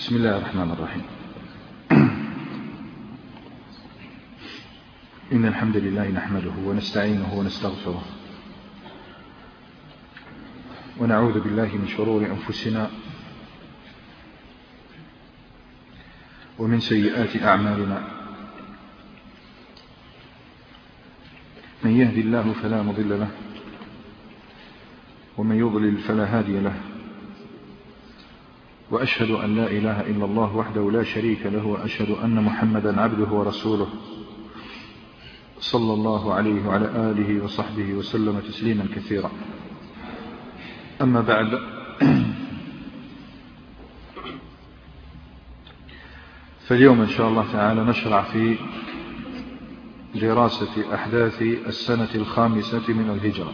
بسم الله الرحمن الرحيم. إن الحمد لله نحمده ونستعينه ونستغفره ونعوذ بالله من شرور أنفسنا ومن سيئات أعمالنا. من يهد الله فلا مضل له ومن يضلل فلا هادي له، وأشهد أن لا إله إلا الله وحده لا شريك له، وأشهد أن محمدا عبده ورسوله صلى الله عليه وعلى آله وصحبه وسلم تسليما كثيرا. أما بعد، فاليوم إن شاء الله تعالى نشرع في دراسة أحداث السنة الخامسة من الهجرة.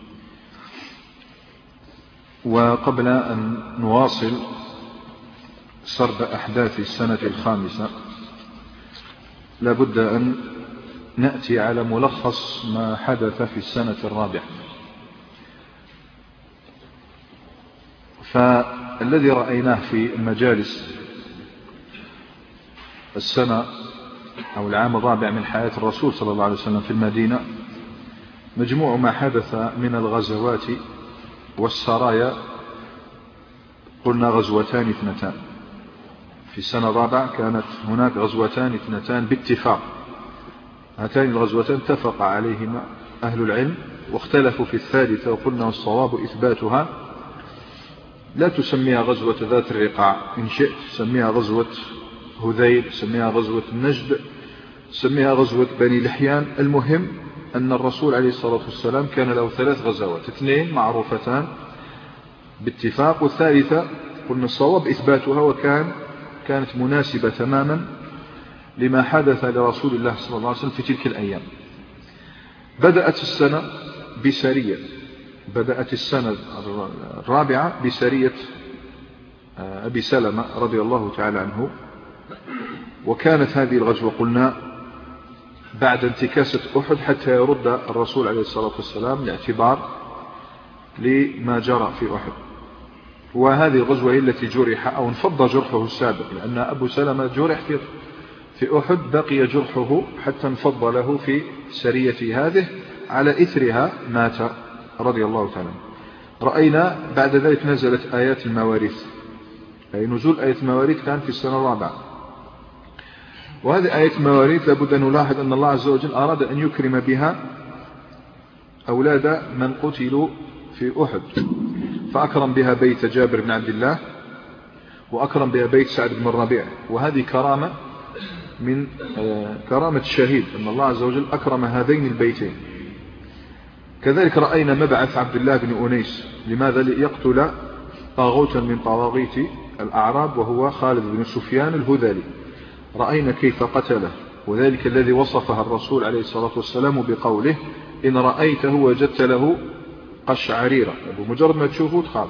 وقبل أن نواصل سرد أحداث السنة الخامسة لابد أن نأتي على ملخص ما حدث في السنة الرابعة. فالذي رأيناه في المجالس السنة أو العام الرابع من حياة الرسول صلى الله عليه وسلم في المدينة مجموع ما حدث من الغزوات والسرايا. قلنا غزوتان اثنتان في السنة الرابعة، كانت هناك غزوتان اثنتان باتفاق. هاتان الغزوتان اتفق عليهما أهل العلم واختلفوا في الثالثة، وقلنا الصواب إثباتها. لا تسميها غزوة ذات الرقاع، إن شئت سميها غزوة هذيل، سميها غزوة النجد، سميها غزوة بني لحيان. المهم أن الرسول عليه الصلاة والسلام كان له 3 غزوات، 2 معروفتان باتفاق، والثالثة قلنا الصواب إثباتها، كانت مناسبة تماما لما حدث لرسول الله صلى الله عليه وسلم في تلك الأيام. بدأت السنة بسرية، بدأت السنة الرابعة بسرية أبي سلمة رضي الله تعالى عنه. وكانت هذه الغزوة قلنا بعد انتكاسة أحد حتى يرد الرسول عليه الصلاة والسلام الاعتبار لما جرى في أحد. وهذه الغزوة هي التي جرح أو انفض جرحه السابق، لأن أبو سلمة جرح في أحد، بقي جرحه حتى انفض له في سرية هذه، على إثرها مات رضي الله تعالى. رأينا بعد ذلك نزلت آيات المواريث، أي نزول آيات المواريث كان في السنة الرابعة. وهذه آيات المواريث لابد أن نلاحظ أن الله عز وجل أراد أن يكرم بها أولاد من قتلوا في أحد، فأكرم بها بيت جابر بن عبد الله، وأكرم بها بيت سعد بن الربيع. وهذه كرامة من كرامة الشهيد، أن الله عز وجل أكرم هذين البيتين. كذلك رأينا مبعث عبد الله بن أنيس، لماذا؟ ليقتل طاغوتا من طواغيت الأعراب، وهو خالد بن سفيان الهذلي. رأينا كيف قتله، وذلك الذي وصفها الرسول عليه الصلاة والسلام بقوله: إن رأيته وجدت له قشعريرة، بمجرد ما تشوفه تخاف.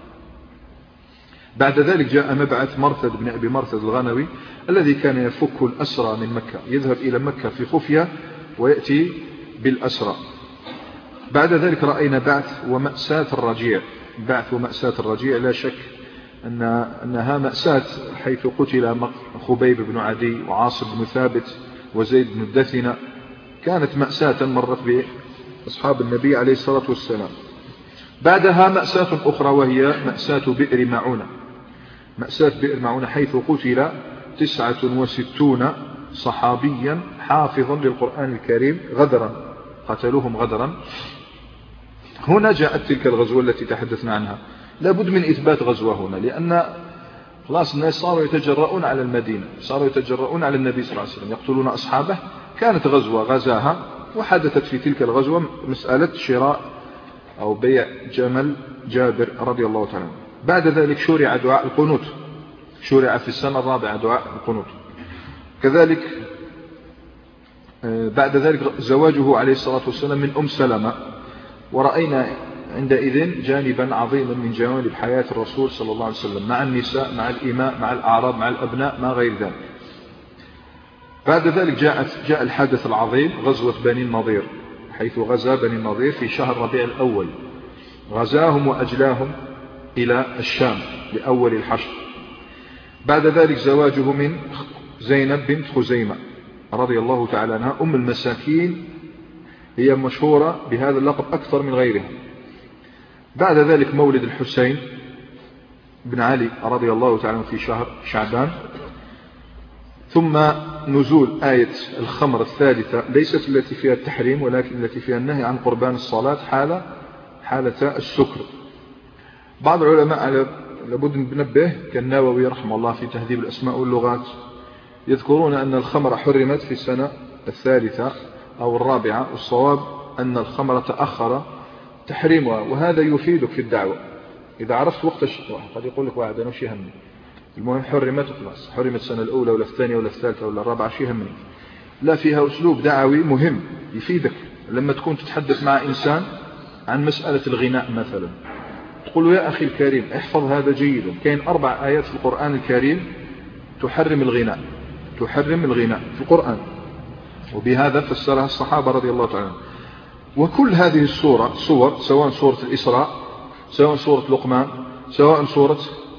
بعد ذلك جاء مبعث مرثد بن أبي مرثد الغنوي، الذي كان يفك الأسرى من مكة، يذهب إلى مكة في خفية ويأتي بالأسرى. بعد ذلك رأينا بعث ومأساة الرجيع. بعث ومأساة الرجيع لا شك أنها مأساة، حيث قتل خبيب بن عدي وعاصم بن ثابت وزيد بن الدثنة. كانت مأساة مرت بأصحاب النبي عليه الصلاة والسلام. بعدها مأساة أخرى، وهي مأساة بئر معونة. مأساة بئر معونة حيث قتل 69 صحابيا حافظا للقرآن الكريم غدرا، قتلوهم غدرا. هنا جاءت تلك الغزوة التي تحدثنا عنها. لابد من إثبات غزوة هنا، لأن خلاص الناس صاروا يتجرؤون على المدينة، صاروا يتجرؤون على النبي صلى الله عليه وسلم، يقتلون أصحابه. كانت غزوة غزاها، وحدثت في تلك الغزوة مسألة شراء أو بيع جمل جابر رضي الله تعالى. بعد ذلك شرع دعاء القنوت، شرع في السنة الرابعة دعاء القنوت. كذلك بعد ذلك زواجه عليه الصلاة والسلام من أم سلمة. ورأينا عندئذ جانبا عظيما من جوانب حياة الرسول صلى الله عليه وسلم، مع النساء، مع الإماء، مع الأعراب، مع الأبناء، ما غير ذلك. بعد ذلك جاء الحدث العظيم، غزوة بني النضير، حيث غزا بني النضير في شهر ربيع الأول. غزاهم وأجلاهم إلى الشام لأول الحشر. بعد ذلك زواجه من زينب بنت خزيمة رضي الله تعالى عنها أم المساكين، هي مشهورة بهذا اللقب أكثر من غيرها. بعد ذلك مولد الحسين بن علي رضي الله تعالى عنه في شهر شعبان. ثم نزول آية الخمر الثالثة، ليست التي فيها التحريم ولكن التي فيها النهي عن قربان الصلاة حالة السكر. بعض العلماء لابد أن ننبه كالنووي رحمه الله في تهذيب الأسماء واللغات يذكرون أن الخمر حرمت في السنة الثالثة أو الرابعة، والصواب أن الخمر تأخر تحريمها، وهذا يفيدك في الدعوة. إذا عرفت وقت قد يقول لك واحد أنا شي همني، المهم حرمت خلاص، حرمت السنة الأولى ولا الثانية ولا الثالثة ولا الرابعة شي همني. لا، فيها أسلوب دعوي مهم يفيدك. لما تكون تتحدث مع إنسان عن مسألة الغناء مثلا، تقول له يا أخي الكريم احفظ هذا جيدا، كاين 4 آيات في القرآن الكريم تحرم الغناء في القرآن، وبهذا فسرها الصحابة رضي الله تعالى. وكل هذه الصور سواء سورة الإسراء، سواء سورة لقمان، سواء سورة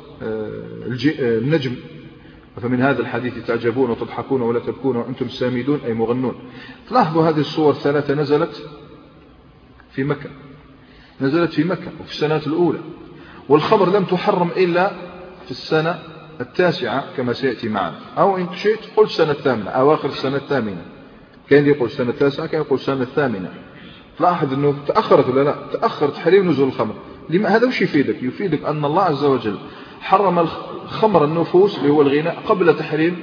النجم، فمن هذا الحديث تعجبون وتضحكون ولا تبكون وأنتم سامدون أي مغنون. تلاحظوا هذه الصور 3 نزلت في مكة وفي السنوات الأولى، والخمر لم تحرم إلا في السنة 9 كما سيأتي معنا، أو إن شئت قل السنة 8 أواخر السنة 8، كان يقول السنة 9 كان يقول السنة 8. تلاحظ أنه تأخرت ولا لا؟ تأخر تحريم نزول الخمر. هذا وش يفيدك؟ يفيدك أن الله عز وجل حرم خمر النفوس اللي هو الغناء قبل تحريم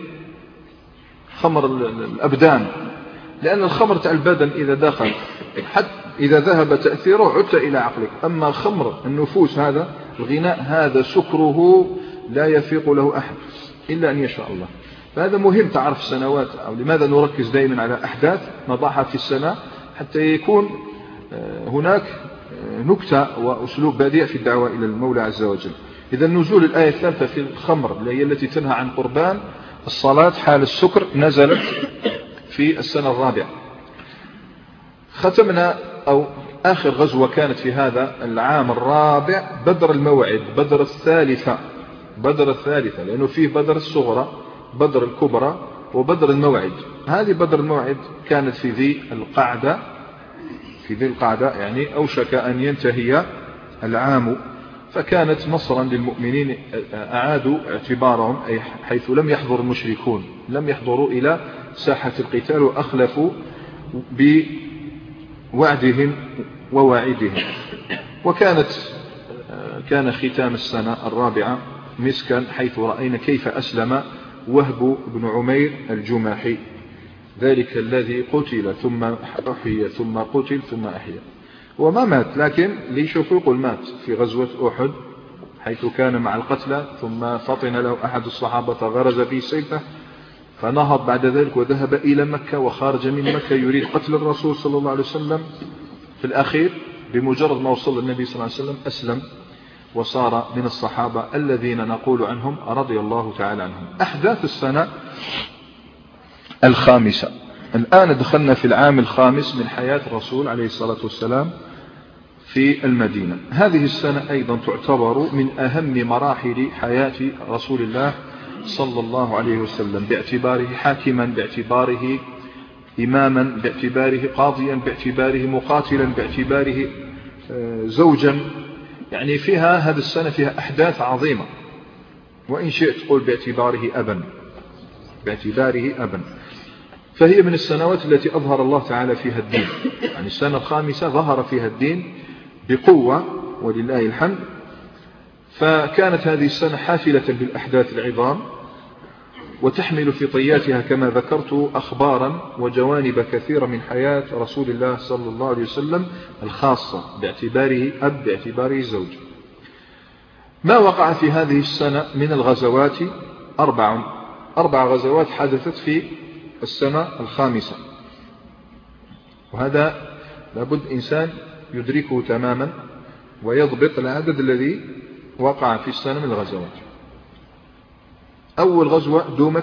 خمر الأبدان، لأن الخمر تاع البدن إذا دخل حتى إذا ذهب تأثيره عدت إلى عقلك. أما خمر النفوس هذا الغناء هذا سكره لا يفيق له أحد إلا أن يشاء الله. فهذا مهم تعرف السنوات، أو لماذا نركز دائما على أحداث نضعها في السنة حتى يكون هناك نكتة وأسلوب بديع في الدعوة إلى المولى عز وجل. إذا نزول الآية الثالثة في الخمر اللي هي التي تنهى عن قربان الصلاة حال السكر نزلت في السنة الرابعة. ختمنا أو آخر غزوة كانت في هذا العام الرابع بدر الموعد، بدر الثالثة، لأنه فيه بدر الصغرى، بدر الكبرى، وبدر الموعد. هذه بدر الموعد كانت في ذي القعدة، يعني أوشك أن ينتهي العام، فكانت نصرا للمؤمنين، أعادوا اعتبارهم أي حيث لم يحضر المشركون، لم يحضروا إلى ساحة القتال وأخلفوا بوعدهم وواعدهم. كان ختام السنة الرابعة مسكا، حيث رأينا كيف أسلم وهب بن عمير الجماحي، ذلك الذي قتل ثم أحيي ثم قتل ثم أحيا، وما مات، لكن ليشوف يقول مات في غزوة أحد حيث كان مع القتلى، ثم فطن له أحد الصحابة فغرز في سيفه فنهض بعد ذلك وذهب إلى مكة وخارج من مكة يريد قتل الرسول صلى الله عليه وسلم. في الأخير بمجرد ما وصل النبي صلى الله عليه وسلم أسلم وصار من الصحابة الذين نقول عنهم رضي الله تعالى عنهم. أحداث السنة الخامسة، الآن دخلنا في العام الخامس من حياة الرسول عليه الصلاة والسلام في المدينة. هذه السنة أيضا تعتبر من أهم مراحل حياة رسول الله صلى الله عليه وسلم، باعتباره حاكما، باعتباره إماما، باعتباره قاضيا، باعتباره مقاتلا، باعتباره زوجا. يعني فيها هذه السنة فيها أحداث عظيمة، وإن شئت تقول باعتباره أبا. فهي من السنوات التي أظهر الله تعالى فيها الدين، يعني السنة الخامسة ظهر فيها الدين بقوة ولله الحمد. فكانت هذه السنة حافلة بالأحداث العظام، وتحمل في طياتها كما ذكرت أخبارا وجوانب كثيرة من حياة رسول الله صلى الله عليه وسلم الخاصة، باعتباره أب، باعتباره زوج. ما وقع في هذه السنة من الغزوات 4 غزوات حدثت في السنة الخامسة، وهذا لابد إنسان يدركه تماما ويضبط العدد الذي وقع في السنة من الغزوات. أول غزوة دومة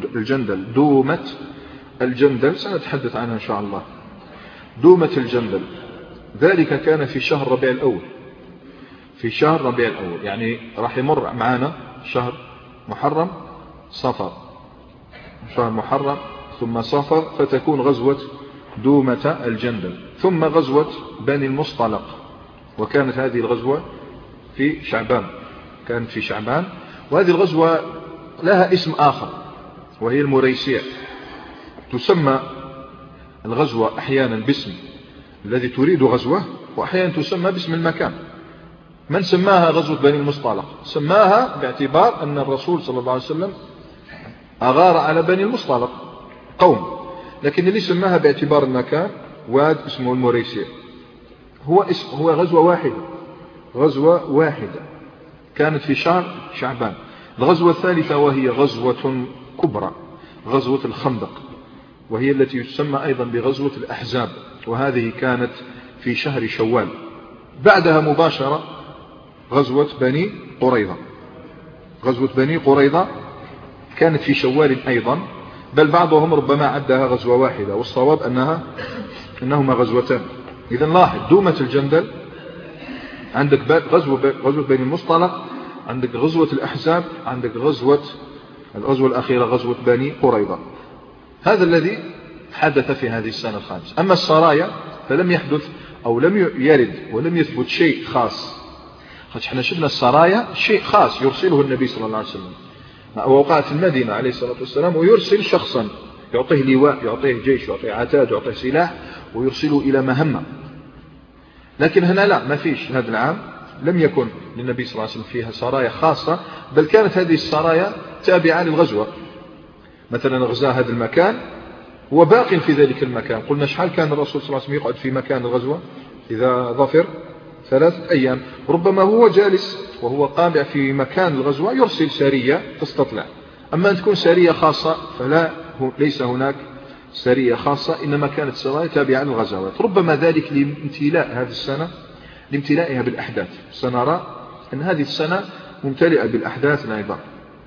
الجندل، سنتحدث عنها إن شاء الله. دومة الجندل ذلك كان في شهر ربيع الأول، يعني راح يمر معنا شهر محرم صفر، شهر محرم ثم صفر، فتكون غزوة دومة الجندل، ثم غزوة بني المصطلق، وكانت هذه الغزوة في شعبان، كانت في شعبان. وهذه الغزوة لها اسم آخر وهي المريسيع. تسمى الغزوة أحيانا باسم الذي تريد غزوة، وأحيانا تسمى باسم المكان. من سماها غزوة بني المصطلق؟ سماها باعتبار أن الرسول صلى الله عليه وسلم أغار على بني المصطلق قوم، لكن اللي سماها باعتبار المكان واد اسمه المريسيع. هو غزوة واحدة، غزوة واحدة كانت في شهر شعبان. الغزوة الثالثة وهي غزوة كبرى، غزوة الخندق، وهي التي تسمى أيضا بغزوة الأحزاب، وهذه كانت في شهر شوال. بعدها مباشرة غزوة بني قريظة. غزوة بني قريظة كانت في شوال أيضا، بل بعضهم ربما عدها غزوة واحدة، والصواب أنهما غزوتان. إذا لاحظ دومة الجندل، عندك غزوة بني المصطلق، عندك غزوة الأحزاب، عندك الغزوة الأخيرة غزوة بني قريظة. هذا الذي حدث في هذه السنة الخامسة. أما السرايا فلم يحدث أو لم يرد ولم يثبت شيء خاص. احنا شفنا السرايا شيء خاص يرسله النبي صلى الله عليه وسلم، ووقعت في المدينة عليه الصلاة والسلام، ويرسل شخصا يعطيه لواء، يعطيه جيش، يعطيه عتاد، يعطيه سلاح، ويرسله إلى مهمة. لكن هنا لا، ما فيش. هذا العام لم يكن للنبي صلى الله عليه وسلم فيها سرايا خاصة، بل كانت هذه السرايا تابعة للغزوة. مثلا غزا هذا المكان هو باق في ذلك المكان. قلنا شحال كان الرسول صلى الله عليه وسلم يقعد في مكان الغزوة إذا ظفر؟ 3 أيام. ربما هو جالس وهو قابع في مكان الغزوة يرسل سرية تستطلع. أما أن تكون سرية خاصة ليس هناك سرية خاصة، إنما كانت سرايا تابعة للغزوات. ربما ذلك لامتلاء هذه السنة، لامتلائها بالأحداث. سنرى أن هذه السنة ممتلئة بالأحداث أيضا.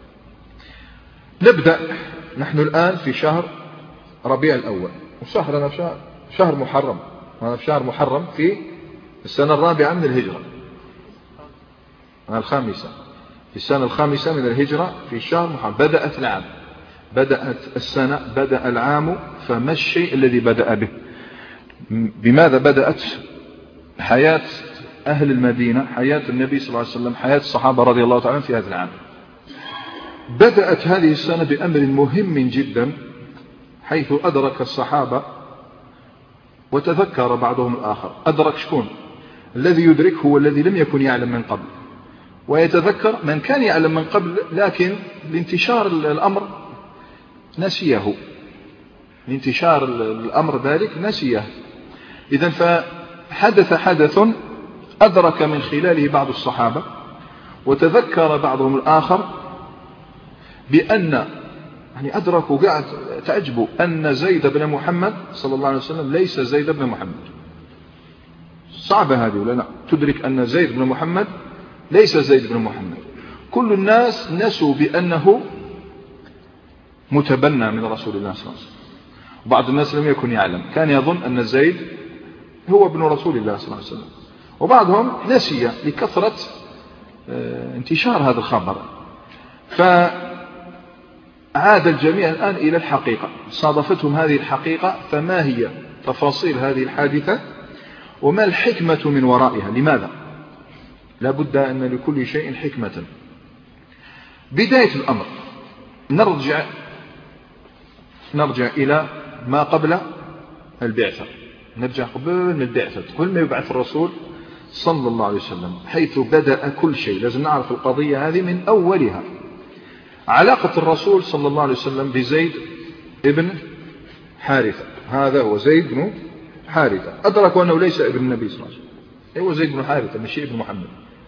نبدأ نحن الآن في شهر ربيع الأول، وشهرنا شهر محرم. هذا في شهر محرم في السنة الرابعة من الهجرة، الخامسة، في السنة الخامسة من الهجرة في شهر محرم. بدأت العام، بدأت السنة، بدأ العام. فما الشيء الذي بدأ به؟ بماذا بدأت حياة أهل المدينة، حياة النبي صلى الله عليه وسلم، حياة الصحابة رضي الله تعالى في هذا العام؟ بدأت هذه السنة بأمر مهم جدا، حيث أدرك الصحابة وتذكر بعضهم الآخر. أدرك شكون؟ الذي يدرك هو الذي لم يكن يعلم من قبل، ويتذكر من كان يعلم من قبل، لكن لانتشار الأمر نسيه، لانتشار الأمر ذلك نسيه. إذن فحدث حدث أدرك من خلاله بعض الصحابة، وتذكر بعضهم الآخر بأن أدركوا قاعد تعجبوا أن زيد بن محمد صلى الله عليه وسلم ليس زيد بن محمد. صعبة هذه ولا لا؟ تدرك أن زيد بن محمد ليس زيد بن محمد. كل الناس نسوا بأنه متبنى من رسول الله صلى الله عليه وسلم، وبعض الناس لم يكن يعلم، كان يظن أن زيد هو ابن رسول الله صلى الله عليه وسلم، وبعضهم نسي لكثرة انتشار هذا الخبر. فعاد الجميع الآن إلى الحقيقة، صادفتهم هذه الحقيقة. فما هي تفاصيل هذه الحادثة وما الحكمة من ورائها؟ لماذا؟ لا بد أن لكل شيء حكمة. بداية الأمر نرجع إلى ما قبل البعثة، نرجع قبل البعثة، قبل ما يبعث الرسول صلى الله عليه وسلم، حيث بدأ كل شيء. لازم نعرف القضية هذه من أولها. علاقة الرسول صلى الله عليه وسلم بزيد ابن حارثة، هذا هو زيد بن حارثة. أدركوا أنه ليس ابن النبي صلى الله عليه وسلم، هو زيد بن حارثة مش ابن محمد.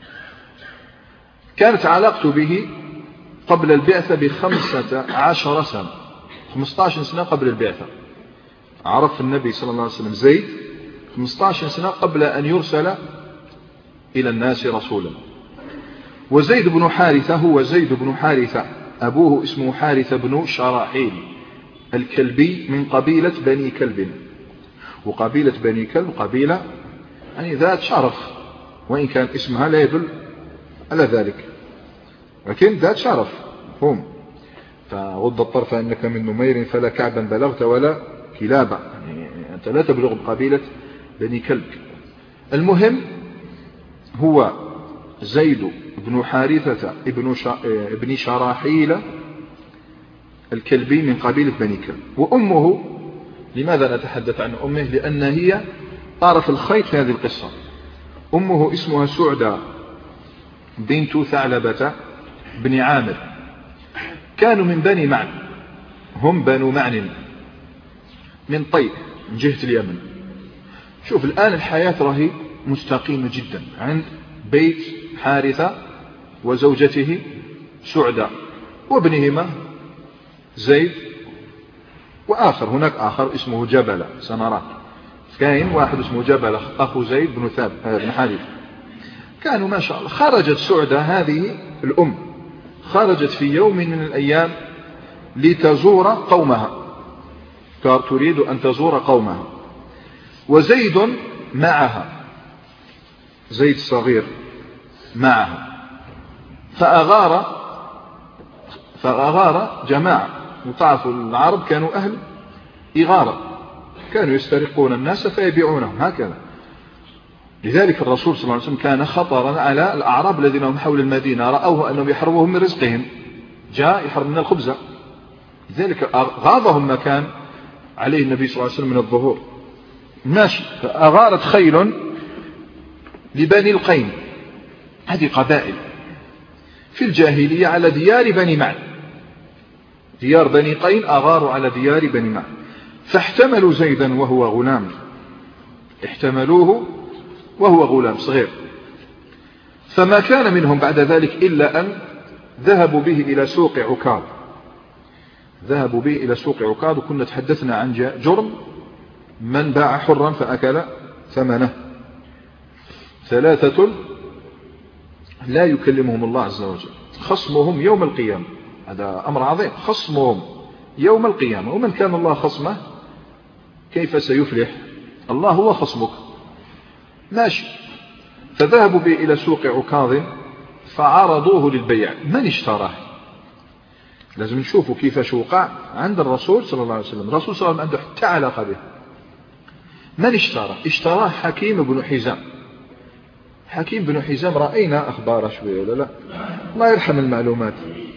كانت علاقته به قبل البعثة ب15 سنة، 15 سنة قبل البعثة. عرف النبي صلى الله عليه وسلم زيد 15 سنة قبل أن يرسل إلى الناس رسولا. وزيد بن حارثة هو زيد بن حارثة، أبوه اسمه حارثة بن شراحيل الكلبي من قبيلة بني كلب. وقبيلة بني كلب قبيلة ذات شرف، وإن كان اسمها لا يدل على ذلك، لكن ذات شرف. هم. فغض الطرف إنك من نمير فلا كعبا بلغت ولا كلابا، يعني أنت لا تبلغ بقبيلة بني كلب. المهم هو زيد بن حارثة ابن شراحيل الكلبي من قبيلة بني كلب. وأمه، لماذا نتحدث عن أمه؟ لأن هي طرف الخيط في هذه القصة. أمه اسمها سعدة بنت ثعلبة بن عامر، كانوا من بني معن، هم بنو معن من طيب من جهة اليمن. شوف الآن الحياة راهي مستقيمة جدا عند بيت حارثة وزوجته سعدة وابنهما زيد، وآخر هناك آخر اسمه جبل، سنراه كاين واحد اسمه جبل أخو زيد بن حارثة. كانوا ما شاء الله. خرجت سعدة هذه الأم، خرجت في يوم من الأيام لتزور قومها، تريد أن تزور قومها، وزيد معها، زيد الصغير معها. فأغار جماعة، وتعرفوا العرب كانوا أهل إغارة، كانوا يسترقون الناس فيبيعونهم هكذا. لذلك الرسول صلى الله عليه وسلم كان خطرا على الأعراب الذين هم حول المدينة، رأوه أنهم يحرموهم من رزقهم، جاء يحرم من الخبز، لذلك غاضهم ما كان عليه النبي صلى الله عليه وسلم من الظهور. ماشي. فأغارت خيل لبني القين، هذه قبائل في الجاهلية على ديار بني معن، ديار بني قين أغاروا على ديار بني معن، فاحتملوا زيدا وهو غلام، احتملوه وهو غلام صغير. فما كان منهم بعد ذلك إلا أن ذهبوا به إلى سوق عكاظ، ذهبوا به إلى سوق عكاظ. وكنا تحدثنا عن جرم من باع حرا فأكل ثمنه، 3 لا يكلمهم الله عز وجل، خصمهم يوم القيامة، هذا أمر عظيم، خصمهم يوم القيامة. ومن كان الله خصمه كيف سيفلح؟ الله هو خصمك. ماشي. فذهبوا به إلى سوق عكاظ فعرضوه للبيع. من اشتراه؟ لازم نشوفوا كيف وقع عند الرسول صلى الله عليه وسلم. الرسول صلى الله عليه وسلم عنده حتى علاقة به. من اشتراه؟ اشتراه حكيم بن حزام. حكيم بن حزام رأينا أخباره شوية ولا لا؟ الله يرحم المعلومات.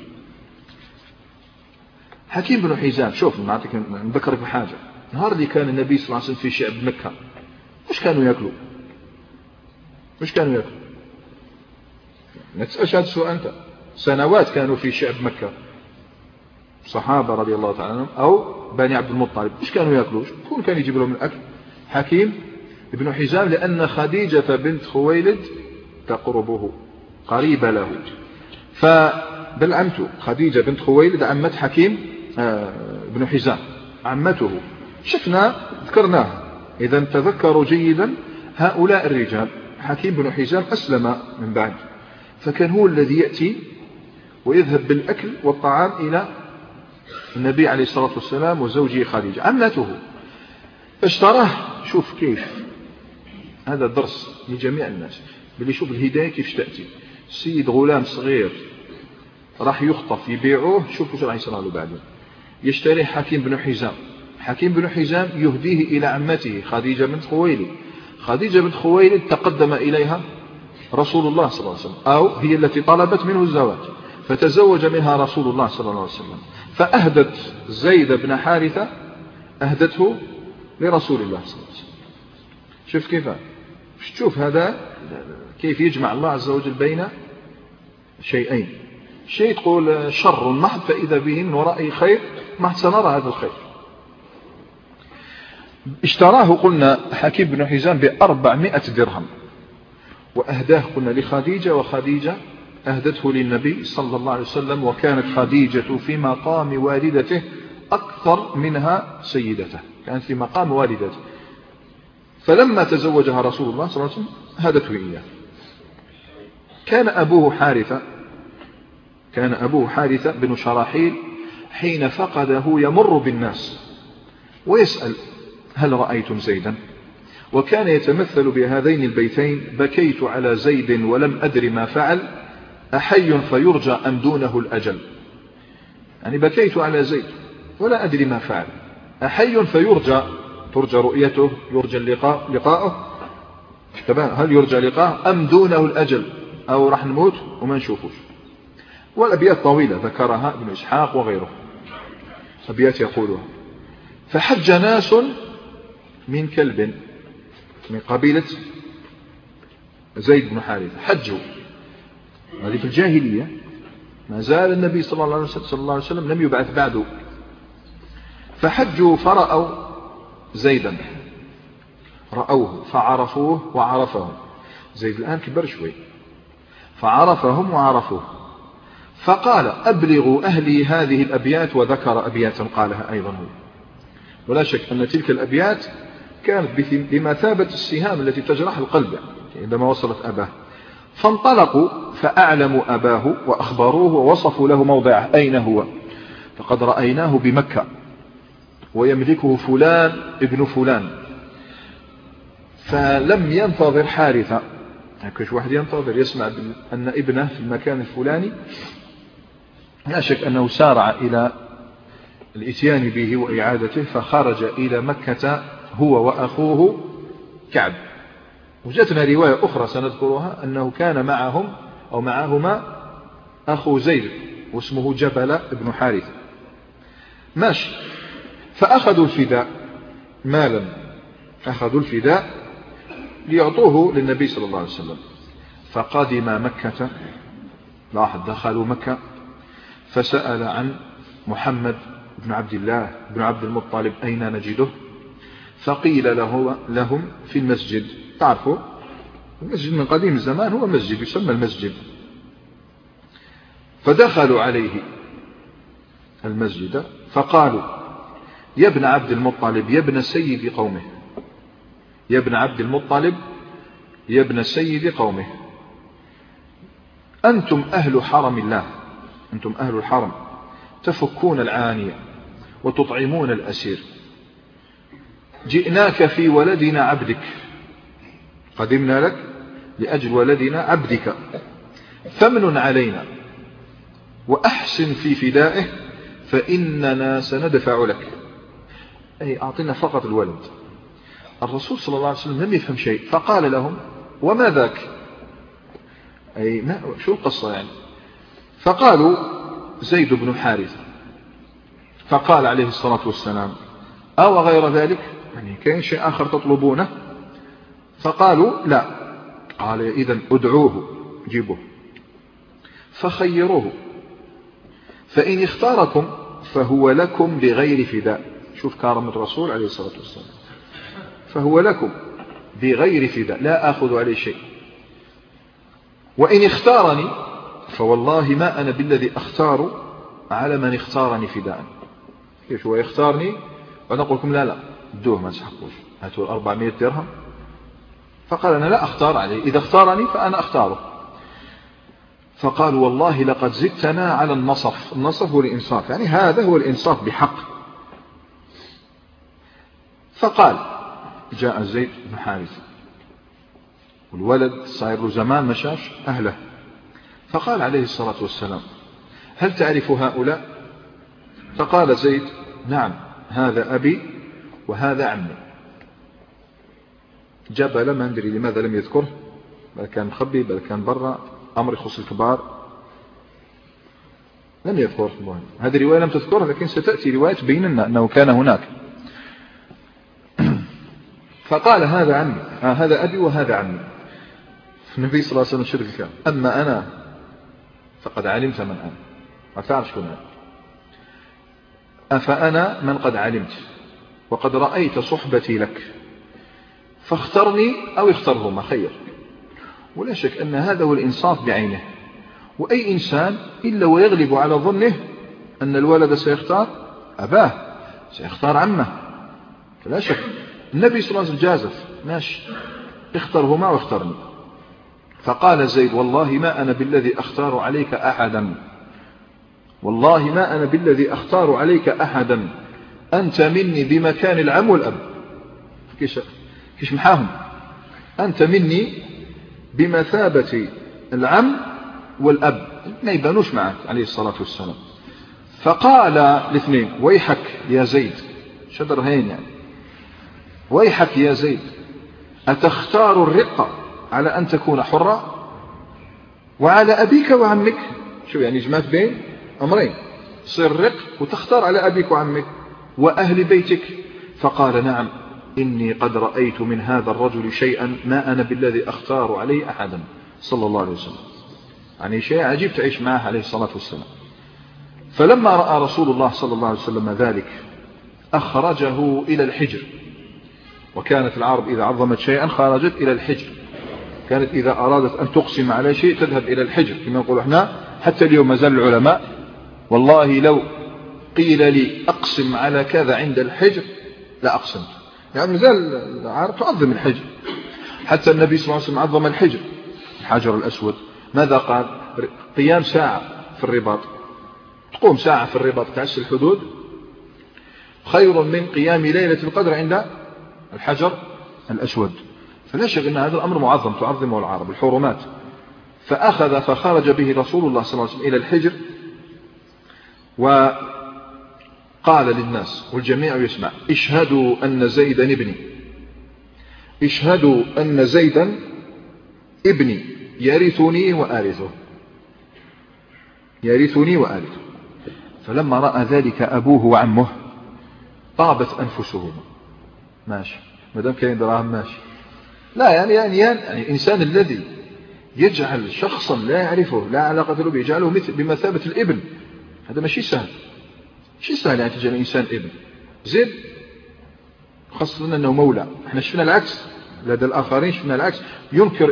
حكيم بن حزام، شوف نعطيك نذكرك بحاجة. نهار اللي كان النبي صلى الله عليه وسلم في شعب مكة، مش كانوا يأكلوا؟ مش كانوا يأكلوا؟ ما تسألش هذا السؤال أنت. سنوات كانوا في شعب مكة صحابة رضي الله تعالى عنهم أو بني عبد المطلب، مش كانوا يأكلوا؟ شكون كان يجيب لهم الأكل؟ حكيم بن حزام، لأن خديجة بنت خويلد تقربه، قريبة له. فبل عمته خديجة بنت خويلد عمت حكيم بن حزام، عمته. شفنا ذكرناه. إذا تذكروا جيدا هؤلاء الرجال. حكيم بن حزام أسلم من بعد، فكان هو الذي يأتي ويذهب بالأكل والطعام إلى النبي عليه الصلاة والسلام وزوجه خديجة عمته. اشتراه. شوف كيف هذا درس لجميع الناس، بل يشوف الهداية كيف تأتي. السيد غلام صغير راح يخطف يبيعوه، شوفوا شو راح يصير له بعدين. يشتري حكيم بن حزام، حكيم بن حزام يهديه إلى عمته خديجة بنت خويلد. خديجة بنت خويلد تقدم إليها رسول الله صلى الله عليه وسلم، أو هي التي طلبت منه الزواج، فتزوج منها رسول الله صلى الله عليه وسلم. فأهدت زيد بن حارثة، أهدته لرسول الله صلى الله عليه وسلم. شوف كيف، شوف هذا كيف يجمع الله عز وجل بين شيئين. شيء تقول شر محض، فإذا به من وراء خير محض، سنرى هذا الخير. اشتراه قلنا حكيم بن حزام ب400 درهم، وأهداه قلنا لخديجة، وخديجة أهدته للنبي صلى الله عليه وسلم. وكانت خديجة في مقام والدته أكثر منها سيدته، كانت في مقام والدته. فلما تزوجها رسول الله صلى الله عليه وسلم هدته إياه. كان أبوه حارثة بن شراحيل حين فقده يمر بالناس ويسأل: هل رأيتم زيدا؟ وكان يتمثل بهذين البيتين: بكيت على زيد ولم أدر ما فعل، أحي فيرجى أم دونه الأجل. يعني بكيت على زيد ولا أدري ما فعل، أحي فيرجى ترجى رؤيته، يرجى لقاءه، هل يرجى لقاءه أم دونه الأجل أو راح نموت وما نشوفوش. والأبيات طويلة ذكرها ابن إسحاق وغيره، أبيات يقولها: فحج ناس من كلب من قبيلة زيد بن حارثة، حجوا، هذه في الجاهلية، ما زال النبي صلى الله عليه وسلم لم يبعث بعده، فحجوا فرأوا زيدا، رأوه فعرفوه وعرفهم، زيد الآن كبر شوي، فعرفهم وعرفوه، فقال: أبلغوا أهلي هذه الأبيات، وذكر أبياتا قالها أيضا هو. ولا شك أن تلك الأبيات كانت بمثابة السهام التي تجرح القلب عندما وصلت أباه. فانطلقوا فأعلموا أباه وأخبروه ووصفوا له موضعه، أين هو؟ فقد رأيناه بمكة ويملكه فلان ابن فلان. فلم ينتظر حارثة، كش واحد ينتظر يسمع أن ابنه في المكان الفلاني، لا شك أنه سارع إلى الاتيان به وإعادته، فخرج إلى مكة هو وأخوه كعب. وجدنا رواية أخرى سنذكرها أنه كان معهم أو معهما أخو زيد واسمه جبل بن حارثة، ماشي. فأخذوا الفداء مالا، أخذوا الفداء ليعطوه للنبي صلى الله عليه وسلم. فقدم مكة، لاحظ دخلوا مكة، فسأل عن محمد بن عبد الله بن عبد المطلب أين نجده؟ فقيل لهم في المسجد. تعرفوا المسجد من قديم الزمان هو مسجد يسمى المسجد. فدخلوا عليه المسجد فقالوا: يا ابن عبد المطلب يا ابن سيد قومه، يا ابن عبد المطلب يا ابن سيد قومه، أنتم أهل حرم الله، أنتم أهل الحرم، تفكون العانية وتطعمون الأسير، جئناك في ولدنا عبدك، قدمنا لك لأجل ولدنا عبدك، فمن علينا وأحسن في فدائه فإننا سندفع لك. أي أعطينا فقط الولد. الرسول صلى الله عليه وسلم لم يفهم شيء، فقال لهم: وما ذاك؟ أي شو القصة يعني؟ فقالوا: زيد بن حارثة. فقال عليه الصلاة والسلام: أو غير ذلك، يعني كاين شيء آخر تطلبونه؟ فقالوا: لا. قال: إذن ادعوه، جيبوه، فخيروه، فإن اختاركم فهو لكم بغير فداء. شوف كرم الرسول عليه الصلاة والسلام، فهو لكم بغير فداء، لا أخذ عليه شيء. وإن اختارني فوالله ما أنا بالذي أختار على من اختارني فداء. كيف هو يختارني وأنا أقول لكم لا ادوه ما تسحقوش، هاتوا 400 درهم. فقال: أنا لا أختار عليه، إذا اختارني فأنا أختاره. فقالوا: والله لقد زدتنا على النصف. النصف هو الإنصاف، يعني هذا هو الإنصاف بحق. فقال: جاء زيد بن حارثة والولد صاير له زمان ما شافش أهله، فقال عليه الصلاة والسلام: هل تعرف هؤلاء؟ فقال زيد: نعم، هذا أبي وهذا عمي. جبل ما ندري لماذا لم يذكره، بل كان مخبي، بل كان برا، أمر يخص الكبار، لم يذكر. هذه الرواية لم تذكرها، لكن ستأتي رواية بيننا أنه كان هناك. فقال: هذا عمي، هذا أبي وهذا عمي. النبي صلى الله عليه وسلم شرك كان: أما أنا فقد علمت من أنا، ما تعرف شكون أنا، أفأنا من قد علمت وقد رأيت صحبتي لك، فاخترني أو اخترهما، خير. ولا شك أن هذا هو الإنصاف بعينه. وأي إنسان إلا ويغلب على ظنه أن الولد سيختار أباه، سيختار عمه، فلا شك. النبي صلى الله عليه وسلم جازف، ماشي، اخترهما واخترني. فقال زيد: والله ما أنا بالذي أختار عليك أحدا، والله ما أنا بالذي أختار عليك أحدا، أنت مني بمكان العم والأب. كيش محاهم، أنت مني بمثابة العم والأب، ما يبانوش معك عليه الصلاة والسلام. فقال الاثنين: ويحك يا زيد، شدر هين يعني، ويحك يا زيد، أتختار الرقة على أن تكون حرة وعلى أبيك وعمك؟ شو يعني جمعت بين أمرين، صير رق وتختار على أبيك وعمك وأهل بيتك. فقال: نعم، إني قد رأيت من هذا الرجل شيئا ما أنا بالذي أختار عليه أحدا صلى الله عليه وسلم. يعني شيء عجيب تعيش معه عليه الصلاة والسلام. فلما رأى رسول الله صلى الله عليه وسلم ذلك أخرجه إلى الحجر. وكانت العرب إذا عظمت شيئا خرجت إلى الحجر، كانت إذا أرادت أن تقسم على شيء تذهب إلى الحجر كما نقول احنا. حتى اليوم ما زال العلماء: والله لو قيل لي أقسم على كذا عند الحجر لا أقسمت. يعني ما زال العرب تعظم الحجر. حتى النبي صلى الله عليه وسلم عظم الحجر، الحجر الأسود. ماذا قال؟ قيام ساعة في الرباط، تقوم ساعة في الرباط تعس الحدود خير من قيام ليلة القدر عند الحجر الأسود. فلا شك أن هذا الأمر معظم تعظمه العرب، الحرمات. فخرج به رسول الله صلى الله عليه وسلم إلى الحجر، وقال للناس والجميع يسمع: اشهدوا أن زيدا ابني، اشهدوا أن زيدا ابني يرثني وآرثه، يرثني وآرثه. فلما رأى ذلك أبوه وعمه طابت أنفسهما. ماشي، مدام كاين دراهم ماشي. لا يعني الإنسان الذي يجعل شخصا لا يعرفه لا علاقة له به يجعله بمثابة الابن، هذا ماشي سهل. ماشي سهل يعني تجعل الإنسان ابن. زيد خاصة أنه مولى. احنا شفنا العكس لدى الآخرين، شفنا العكس، ينكر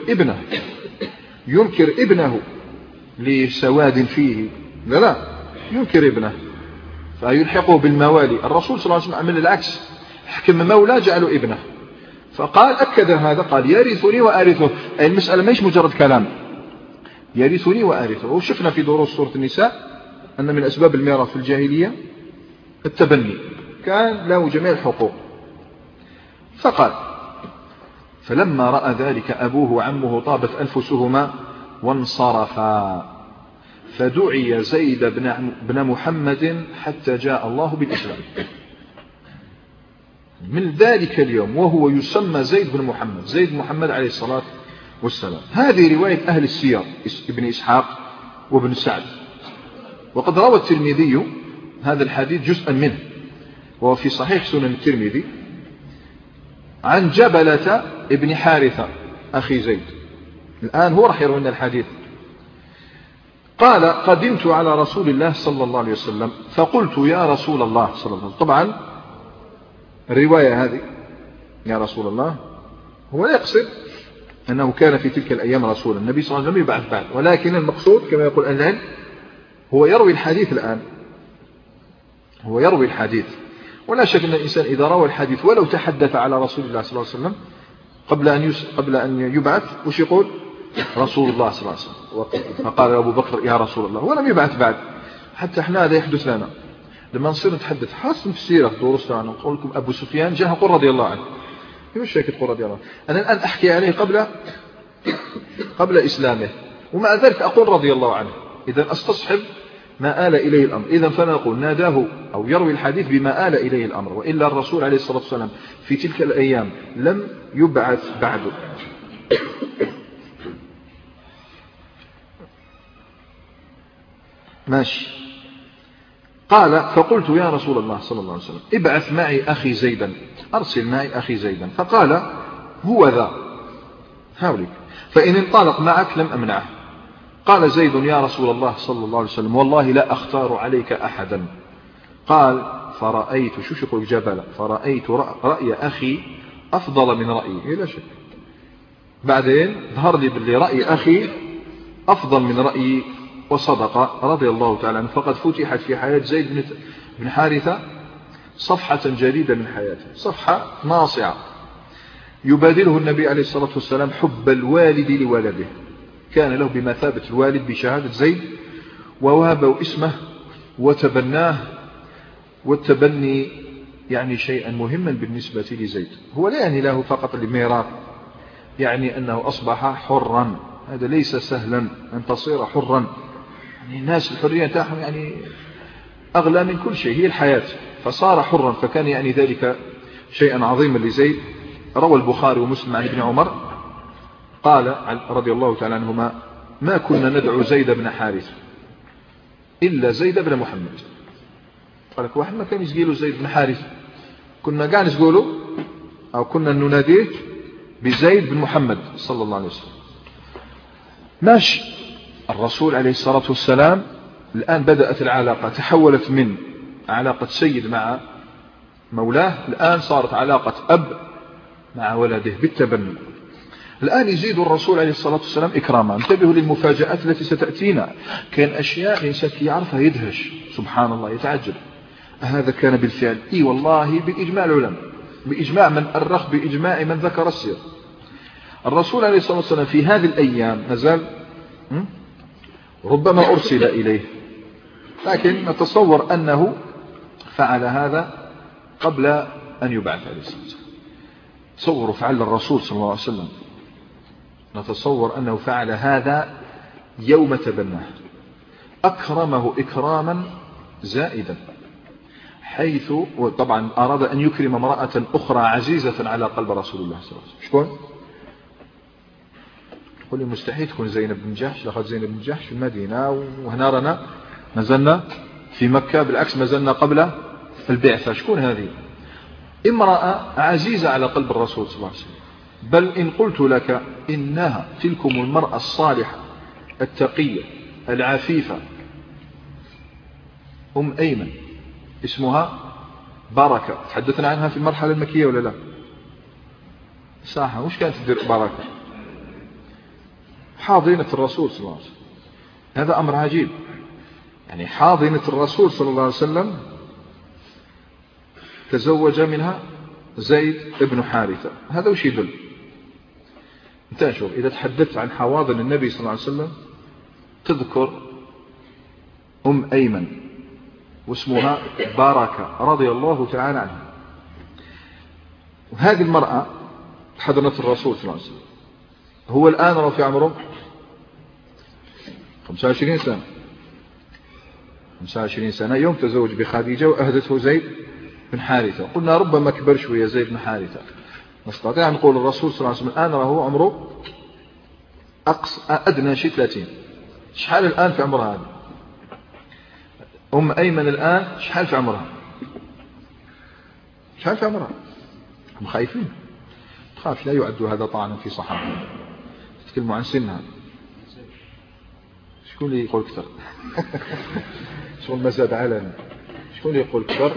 ابنه لسواد فيه، لا ينكر ابنه فيلحقه بالموالي. الرسول صلى الله عليه وسلم عمل العكس، حكم مولى جعله ابنه. فقال أكد هذا، قال: يرثني وأرثه. أي المسألة مش مجرد كلام، يرثني وأرثه. وشفنا في دروس سورة النساء أن من أسباب الميراث في الجاهلية التبني، كان له جميع الحقوق. فقال: فلما رأى ذلك أبوه وعمه طابت أنفسهما وانصرفا، فدعي زيد بن محمد حتى جاء الله بالإسلام. من ذلك اليوم وهو يسمى زيد بن محمد، زيد بن محمد عليه الصلاة والسلام. هذه رواية أهل السير، ابن إسحاق وابن سعد. وقد روى الترمذي هذا الحديث جزءا منه، وهو في صحيح سنن الترمذي، عن جبلة ابن حارثة أخي زيد. الآن هو راح يروي لنا الحديث. قال: قدمت على رسول الله صلى الله عليه وسلم فقلت: يا رسول الله صلى الله عليه وسلم. طبعا الرواية هذه يا رسول الله هو لا يقصد أنه كان في تلك الأيام رسول النبي صلى الله عليه وسلم يبعث بعد، ولكن المقصود كما يقول أهل العلم هو يروي الحديث الآن، هو يروي الحديث. ولا شك أن الإنسان إذا روى الحديث ولو تحدث على رسول الله صلى الله عليه وسلم قبل أن يبعث، وش يقول؟ رسول الله صلى الله عليه وسلم. فقال أبو بكر: يا رسول الله، ولم يبعث بعد. حتى احنا هذا يحدث لنا لما نصير نتحدث خاصة في السيرة في دروس تاعنا، نقول لكم أبو سفيان جاء قل رضي الله عنه. مش هيك تقول رضي الله عنه، أنا الآن أحكي عليه قبل إسلامه، ومع ذلك أقول رضي الله عنه. إذا أستصحب ما آل إليه الأمر. إذا فنقول ناداه أو يروي الحديث بما آل إليه الأمر، وإلا الرسول عليه الصلاة والسلام في تلك الأيام لم يبعث بعد. ماشي. قال: فقلت: يا رسول الله صلى الله عليه وسلم، ابعث معي أخي زيدا، أرسل معي أخي زيدا. فقال: هو ذا، هاولك، فإن انطلق معك لم أمنعه. قال زيد: يا رسول الله صلى الله عليه وسلم، والله لا أختار عليك أحدا. قال: فرأيت، شو يقول جبل، فرأيت رأي أخي أفضل من رأيي. لا شك، بعدين ظهر لي باللي رأي أخي أفضل من رأيي، وصدق رضي الله تعالى عنه. فقد فتحت في حياة زيد بن حارثة صفحة جديدة من حياته، صفحة ناصعة يبادله النبي عليه الصلاة والسلام حب الوالد لولده. كان له بمثابة الوالد بشهادة زيد، ووهبه اسمه وتبناه. والتبني يعني شيئا مهما بالنسبة لزيد. هو لا يعني له فقط الميراث، يعني أنه أصبح حرا. هذا ليس سهلا أن تصير حرا. يعني الناس الحرية تاعهم يعني أغلى من كل شيء، هي الحياة، فصار حرا، فكان يعني ذلك شيئا عظيما لزيد. روى البخاري ومسلم عن ابن عمر قال رضي الله تعالى عنهما: ما كنا ندعو زيد بن حارثة إلا زيد بن محمد. قال لك واحد ما كان يسقيله زيد بن حارثة، كنا قاعد نسقوله أو كنا نناديه بزيد بن محمد صلى الله عليه وسلم. ماشي، الرسول عليه الصلاة والسلام الآن بدأت العلاقة، تحولت من علاقة سيد مع مولاه، الآن صارت علاقة أب مع ولده بالتبني. الآن يزيد الرسول عليه الصلاة والسلام إكراما. انتبهوا للمفاجآت التي ستأتينا، كان أشياء الإنسان يعرفها يدهش، سبحان الله، يتعجب، هذا كان بالفعل. إي والله بإجماع العلماء، بإجماع من أرخ، بإجماع من ذكر السير. الرسول عليه الصلاة والسلام في هذه الأيام نزال ربما أرسل إليه، لكن نتصور أنه فعل هذا قبل أن يبعث عليه الصلاة والسلام. تصوروا فعل الرسول صلى الله عليه وسلم، نتصور أنه فعل هذا يوم تبناه، أكرمه إكراما زائدا، حيث طبعا أراد أن يكرم امرأة أخرى عزيزة على قلب رسول الله صلى الله عليه وسلم. شكون؟ تقول لي مستحيل تكون زينب بن جحش، لقد زينب بن جحش في المدينة وهنا رانا نزلنا في مكة، بالعكس نزلنا قبل البعثة. شكون هذه؟ امرأة عزيزة على قلب الرسول صلى الله عليه وسلم. بل إن قلت لك إنها تلكم المرأة الصالحة التقية العفيفة أم أيمن، اسمها بركة، تحدثنا عنها في المرحلة المكية ولا لا؟ صح، وش كانت تدير بركة؟ حاضنة الرسول صلى الله عليه وسلم. هذا أمر عجيب، يعني حاضنة الرسول صلى الله عليه وسلم تزوج منها زيد بن حارثة. هذا وش يدل؟ انت شوف، إذا تحدثت عن حواضن النبي صلى الله عليه وسلم تذكر أم أيمن واسمها بركة رضي الله تعالى عنها. وهذه المرأة حضنت الرسول صلى الله عليه وسلم، هو الآن رفع عمره 25 سنة، 25 سنة يوم تزوج بخديجة وأهدته زيد بن حارثة. قلنا ربما كبر شوية زيد بن حارثة، نستطيع أن نقول الرسول صلى الله عليه وسلم الآن راهو عمره أدنى شيء 30. شحال الآن في عمرها هذه؟ أم أيمن الآن شحال في عمرها؟ شحال في عمرها؟ هم خايفين، تخاف، لا يعد هذا طعنا في صحابة، تتكلموا عن سنها. شكون اللي يقول كثر؟ شكون ما زاد علينا؟ شكون اللي يقول كثر؟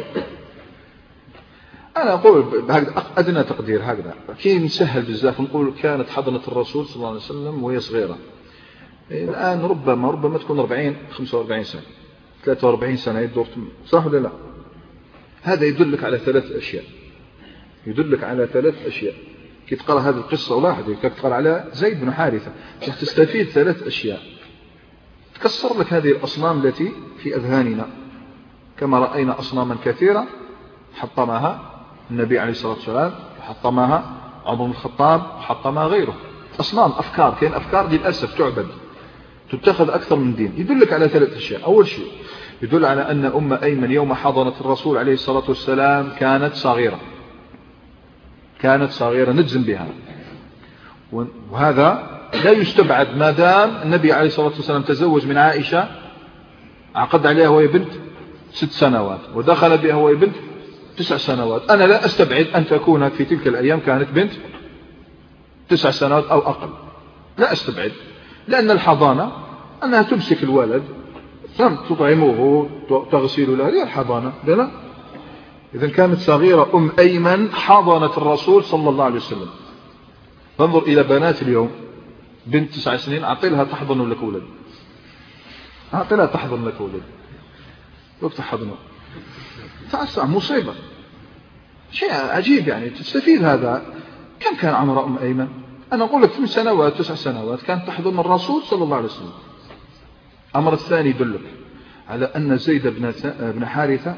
أنا أقول بهكذا أدنى تقدير، هكذا كي نسهل بزاف نقول كانت حضنة الرسول صلى الله عليه وسلم وهي صغيرة. الآن ربما تكون 40 45 سنة 43 سنة يدور، صح ولا لا؟ هذا يدلك على 3 أشياء، يدلك على 3 أشياء. كي تقرأ هذه القصة ولاحظ كي تقرأ على زيد بن حارثة تستفيد 3 أشياء. تكسر لك هذه الأصنام التي في أذهاننا، كما رأينا أصناما كثيرة حطمها النبي عليه الصلاة والسلام، وحطمها عمر بن الخطاب، وحطمها غيره. أصنام، أفكار، كاين أفكار للأسف تعبد، تتخذ أكثر من دين. يدلك على 3 أشياء. أول شيء يدل على أن أم أيمن يوم حضنت الرسول عليه الصلاة والسلام كانت صغيرة، كانت صغيرة نجزم بها، وهذا لا يستبعد ما دام النبي عليه الصلاة والسلام تزوج من عائشة، عقد عليها وهي بنت 6 سنوات ودخل بها وهي بنت 9 سنوات. أنا لا أستبعد أن تكون في تلك الأيام كانت بنت 9 سنوات أو أقل، لا أستبعد، لأن الحضانة أنها تمسك الولد ثم تطعمه تغسل له، هي الحضانة. لا، إذن كانت صغيرة أم أيمن حضنت الرسول صلى الله عليه وسلم. فانظر إلى بنات اليوم، بنت 9 سنين أعطي لها تحضن لك ولد، أعطي لها تحضن لك ولد، وقت حضنه تأسع، مصيبة، شيء عجيب. يعني تستفيد هذا. كم كان عمر أم أيمن؟ أنا أقول لك 8 سنوات 9 سنوات كانت تحضن الرسول صلى الله عليه وسلم. الأمر الثاني يدلك على أن زيد بن حارثة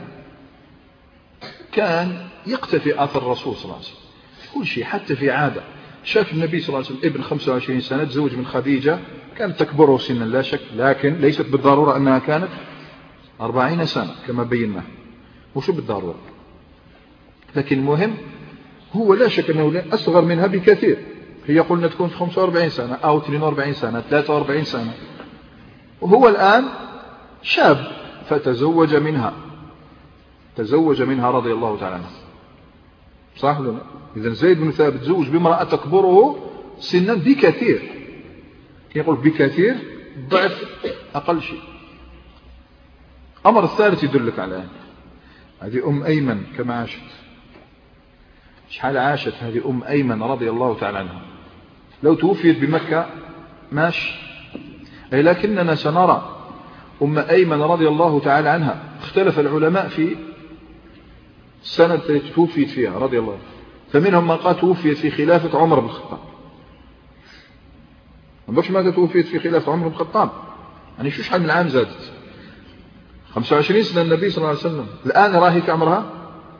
كان يقتفي آثار الرسول صلى الله عليه وسلم كل شيء، حتى في عادة. شاف النبي صلى الله عليه وسلم ابن 25 سنة تزوج من خديجة، كانت تكبره سنا لا شك، لكن ليست بالضرورة أنها كانت 40 سنة كما بينا، وشو بالضرورة. لكن المهم هو لا شك أنه أصغر منها بكثير. هي قلنا تكون 45 سنة أو 42 سنة 43 سنة، وهو الآن شاب فتزوج منها، تزوج منها رضي الله تعالى عنه. صح ولا لا؟ إذن زيد بن ثابت تزوج بامرأة تكبره سنا بكثير. يقول بكثير ضعف أقل شيء. أمر الثالث يدلك على هذه أيمن كما عاشت. شحال عاشت هذه أيمن رضي الله تعالى عنها؟ لو توفيت بمكة ماشي، لكننا سنرى أيمن رضي الله تعالى عنها اختلف العلماء في السنة التي توفيت فيها رضي الله، فمنهم من قال توفيت في خلافة عمر بن الخطاب. مش ماذا توفيت في خلافة عمر بن الخطاب، يعني شو شحال من عام زادت؟ 25 سنة النبي صلى الله عليه وسلم، الآن راهي في عمرها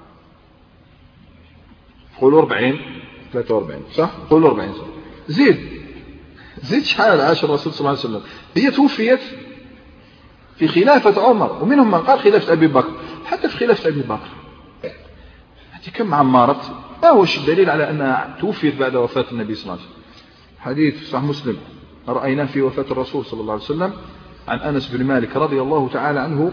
قولوا 40 43 صح؟ قولوا 40 سنة. زيد شحال عاش الرسول صلى الله عليه وسلم. هي توفيت في خلافة عمر، ومنهم من قال خلافة أبي بكر، حتى في خلافة أبي بكر هذه كم عمارت. ما هو الدليل على أنها توفيت بعد وفاة النبي صلى الله عليه وسلم؟ حديث صحيح مسلم رأيناه في وفاة الرسول صلى الله عليه وسلم عن أنس بن مالك رضي الله تعالى عنه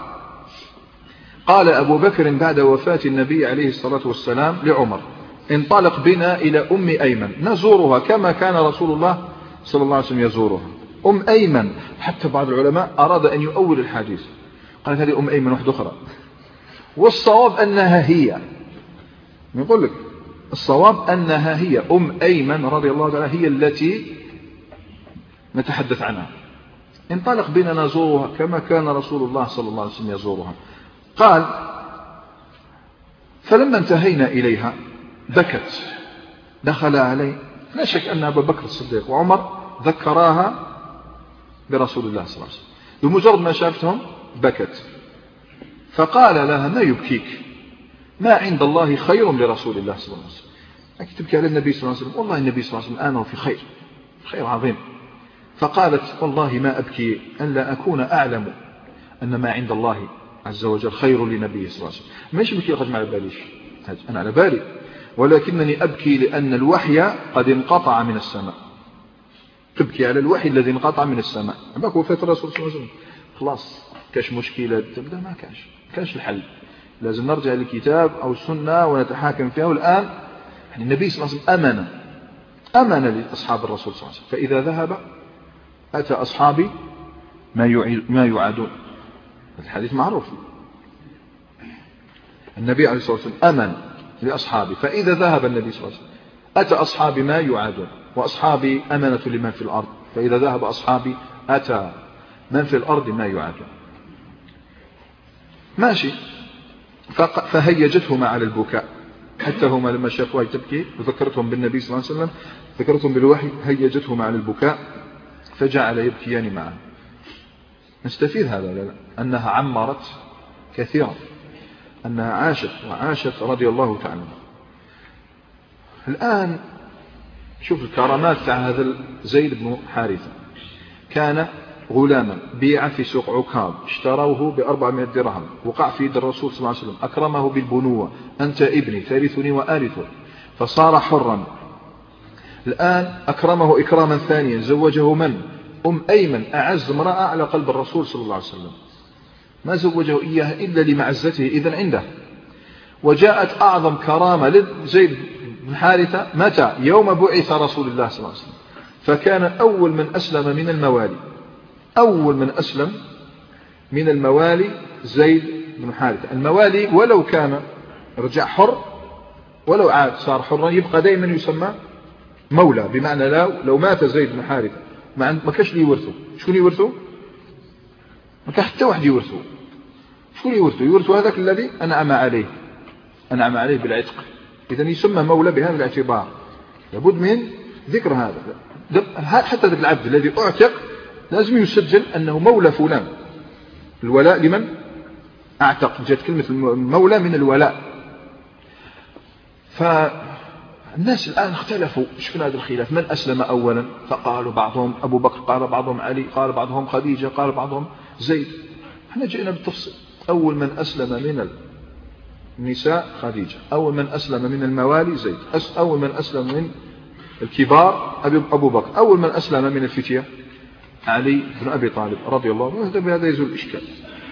قال أبو بكر بعد وفاة النبي عليه الصلاة والسلام لعمر: انطلق بنا إلى أيمن نزورها كما كان رسول الله صلى الله عليه وسلم يزورها. أيمن، حتى بعض العلماء أراد أن يؤول الحديث، قالت هذه أيمن واحدة أخرى، والصواب أنها هي. يقول لك الصواب أنها هي أيمن رضي الله تعالى هي التي نتحدث عنها. انطلق بنا نزورها كما كان رسول الله صلى الله عليه وسلم يزورها. قال: فلما انتهينا إليها بكت، دخل علي. لا شك أن أبا بكر الصديق وعمر ذكراها برسول الله صلى الله عليه وسلم، بمجرد ما شافتهم بكت. فقال لها: ما يبكيك؟ ما عند الله خير لرسول الله صلى الله عليه وسلم. لكن تبكي على النبي صلى الله عليه وسلم؟ والله النبي صلى الله عليه وسلم آنه في خير عظيم. فقالت: والله ما أبكي أن لا أكون أعلم أن ما عند الله عز وجل خير لنبي صلى الله عليه وسلم. مش بكي قد ما على باليش، أنا على بالي، ولكنني أبكي لأن الوحي قد انقطع من السماء. تبكي على الوحي الذي انقطع من السماء. أما وفاة الرسول صلى الله عليه وسلم خلاص كاش مشكلة تبدأ، ما كاش الحل، لازم نرجع للكتاب أو السنة ونتحاكم فيها. والآن يعني النبي صلى الله عليه وسلم أمن لأصحاب الرسول صلى الله عليه وسلم، فإذا ذهب أتى أصحابي ما يعادون. الحديث معروف، النبي عليه الصلاة والسلام أمن لأصحابي، فإذا ذهب النبي صلى الله عليه وسلم أتى أصحابي ما يعادون، وأصحابي أمنة لمن في الأرض، فإذا ذهب أصحابي أتى من في الأرض ما يعادون. ماشي. فهيجتهما على البكاء، حتى هما لما شافوها تبكي وذكرتهم بالنبي صلى الله عليه وسلم، ذكرتهم بالوحي، هيجتهما على البكاء فجعل يبكيان معه. نستفيد هذا لا أنها عمرت كثيرا، أنها عاشت رضي الله تعالى. الآن شوف الكرامات تاع هذا زيد بن حارثة. كان غلاما بيع في سوق عكاظ، اشتروه ب400 درهم، وقع في يد الرسول صلى الله عليه وسلم، أكرمه بالبنوة: أنت ابني ترثني وأرثك، فصار حرا. الآن أكرمه إكراما ثانيا، زوجه من؟ أيمن، أعز امرأة على قلب الرسول صلى الله عليه وسلم، ما زوجه إياها إلا لمعزته إذن عنده. وجاءت أعظم كرامة لزيد بن حارثة متى؟ يوم بعث رسول الله صلى الله عليه وسلم، فكان أول من أسلم من الموالي، أول من أسلم من الموالي زيد بن حارثة. الموالي ولو كان رجع حر، ولو عاد صار حرا، يبقى دائما يسمى مولى، بمعنى لو مات زيد بن حارثة ما كاش لي يورثه. شكون يورثه؟ ما كان حتى واحد يورثه. شكون يورثه؟ يورثه هذاك الذي أنعم عليه بالعتق. إذا يسمى مولى بهذا الاعتبار، لابد من ذكر هذا. حتى ذاك العبد الذي أعتق لازم يسجل أنه مولى فلان. الولاء لمن أعتق، جاءت كلمة المولى من الولاء. فالناس الآن اختلفوا شكون هذا الخلاف، من أسلم أولا؟ فقالوا بعضهم أبو بكر، قال بعضهم علي، قال بعضهم خديجة، قال بعضهم زيد. احنا جئنا بالتفصيل. أول من أسلم من النساء خديجة، أول من أسلم من الموالي زيد، أول من أسلم من الكبار أبو بكر، أول من أسلم من الفتية علي بن أبي طالب رضي الله عنه. بهذا يزول الإشكال.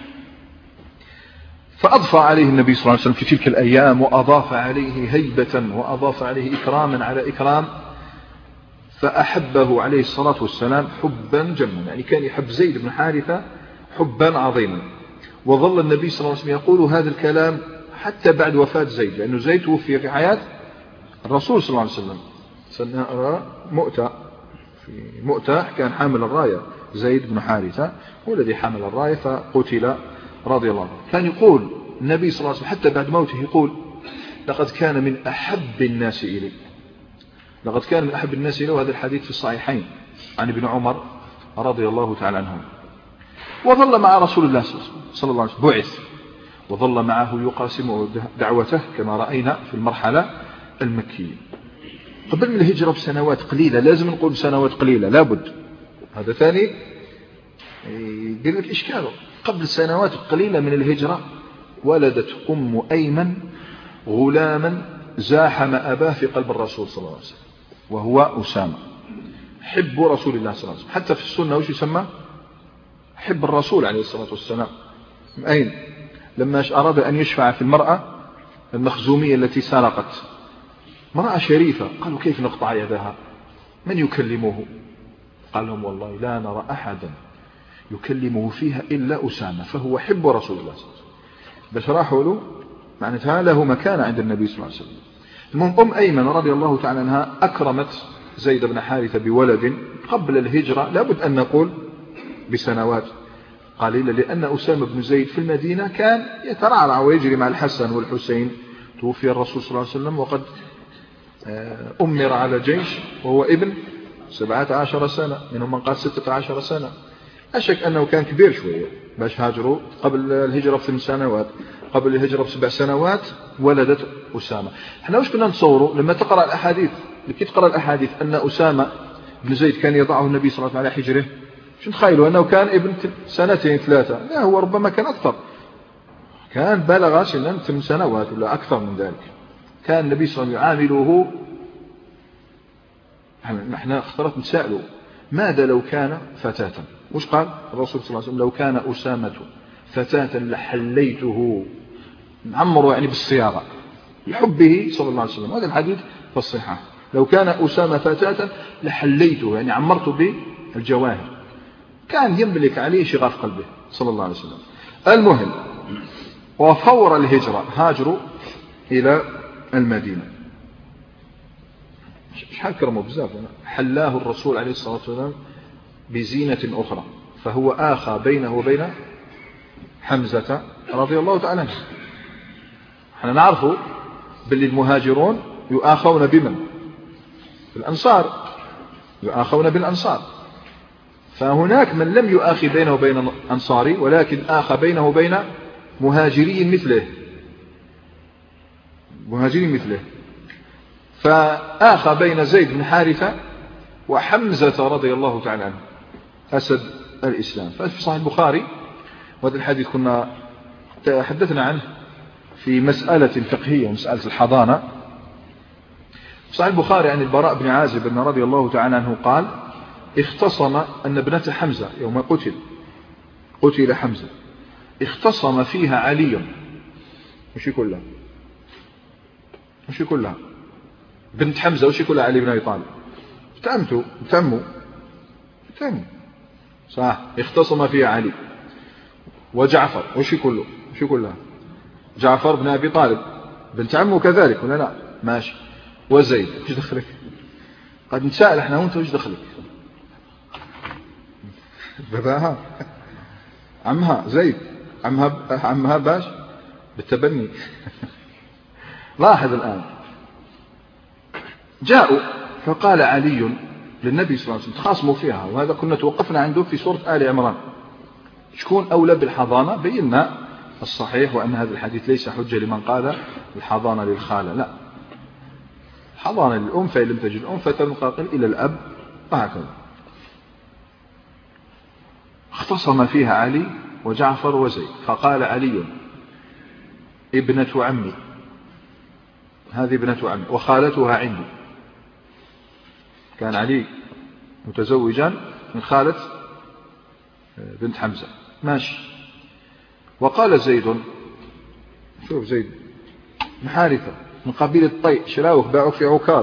فأضفى عليه النبي صلى الله عليه وسلم في تلك الأيام، وأضاف عليه هيبة وأضاف عليه إكراما على إكرام، فأحبه عليه الصلاة والسلام حبا جما. يعني كان يحب زيد بن حارثة حبا عظيما. وظل النبي صلى الله عليه وسلم يقول هذا الكلام حتى بعد وفاة زيد، لأنه زيد توفي في حياة الرسول صلى الله عليه وسلم سنة مؤتة. في مؤتة كان حامل الراية زيد بن حارثة هو الذي حمل الراية فقتل رضي الله عنه. كان يقول النبي صلى الله عليه وسلم حتى بعد موته يقول لقد كان من أحب الناس إلي، لقد كان من أحب الناس إلي. وهذا الحديث في الصحيحين عن ابن عمر رضي الله تعالى عنهم. وظل مع رسول الله صلى الله عليه وسلم، بعث وظل معه يقاسم دعوته كما رأينا في المرحلة المكية. قبل من الهجرة بسنوات قليلة، لازم نقول بسنوات قليلة لابد، هذا ثاني يدير لك إشكاله. قبل سنوات قليلة من الهجرة ولدت أم أيمن غلاما زاحم أباه في قلب الرسول صلى الله عليه وسلم، وهو أسامة حب رسول الله صلى الله عليه وسلم. حتى في السنة وش يسمى؟ حب الرسول عليه الصلاة والسلام. أين لما أراد أن يشفع في المرأة المخزومية التي سرقت، امرأة شريفة، قالوا كيف نقطع يدها؟ من يكلمه؟ قال لهم والله لا نرى أحدا يكلمه فيها إلا أسامة، فهو حب رسول الله صلى الله عليه وسلم. بس راحوا له معناتها له مكانة عند النبي صلى الله عليه وسلم. المهم أم أيمن رضي الله تعالى عنها أكرمت زيد بن حارثة بولد قبل الهجرة، لابد أن نقول بسنوات قليلة، لأن أسامة بن زيد في المدينة كان يترعرع ويجري مع الحسن والحسين. توفي الرسول صلى الله عليه وسلم وقد أمر على جيش وهو ابن 17 سنة، منهم من قال 16 سنة. أشك أنه كان كبير شوية باش هاجروا قبل الهجرة ب8 سنوات، قبل الهجرة ب7 سنوات ولدت أسامة. احنا وش كنا نتصوروا لما تقرأ الأحاديث، لكي تقرأ الأحاديث أن أسامة بن زيد كان يضعه النبي صلى الله عليه وسلم على حجره، شو تخيلوا أنه كان ابن 2 3؟ لا، هو ربما كان أكثر، كان بلغ سنا 8 سنوات ولا أكثر من ذلك. كان النبي صلى الله عليه وسلم يعامله، نحن اخترت نسأله ماذا لو كان فتاة؟ وش قال الرسول صلى الله عليه وسلم؟ لو كان أسامة فتاة لحليته، نعمره يعني بالصياغة لحبه صلى الله عليه وسلم. هذا الحديث في الصحة، لو كان أسامة فتاة لحليته، يعني عمرته بالجواهر. كان يملك عليه شغاف قلبه صلى الله عليه وسلم. المهم، وفور الهجرة هاجروا إلى المدينة. شحال كرموا بزاف، حلاه الرسول عليه الصلاة والسلام بزينة أخرى، فهو آخى بينه وبين حمزة رضي الله تعالى عنه. احنا نعرفوا باللي المهاجرون يؤاخون بمن؟ بالأنصار، يؤاخون بالأنصار. فهناك من لم يؤاخي بينه وبين أنصاري، ولكن آخى بينه وبين مهاجري مثله، مهاجري مثله. فآخى بين زيد بن حارثة وحمزة رضي الله تعالى عنه أسد الإسلام. ففي صحيح البخاري، وهذا الحديث كنا تحدثنا عنه في مسألة فقهية، مسألة الحضانة. في صحيح البخاري عن البراء بن عازب رضي الله تعالى عنه قال اختصم أن ابنة حمزة يوم قتل حمزة اختصم فيها علي، مش كلها، مش كلها بنت حمزة، وش كلها علي بن أبي طالب، تموا صح، اختصم فيها علي وجعفر، وش كلها جعفر بن أبي طالب بنت عمه كذلك ولا لا؟ ماشي. وزيد، وش دخلك؟ قد نسأل احنا وانت وش دخلك؟ باباها عمها زيد، عمها باش بالتبني. لاحظ الآن، جاءوا فقال علي للنبي صلى الله عليه وسلم، تخاصموا فيها، وهذا كنا توقفنا عنده في سورة آل عمران، شكون أولى بالحضانة؟ بينا الصحيح وأن هذا الحديث ليس حجة لمن قال الحضانة للخالة، لا، حضانة للأم، فإن لم تجد أم فتنقل إلى الأب، وهكذا. اختصم فيها علي وجعفر وزيد. فقال علي ابنة عمي، هذه ابنة عمي وخالتها عندي. كان علي متزوجا من خالة بنت حمزة، ماشي. وقال زيد، شوف زيد بن حارثة من قبيلة طي، شراوك باعوك في عكاظ،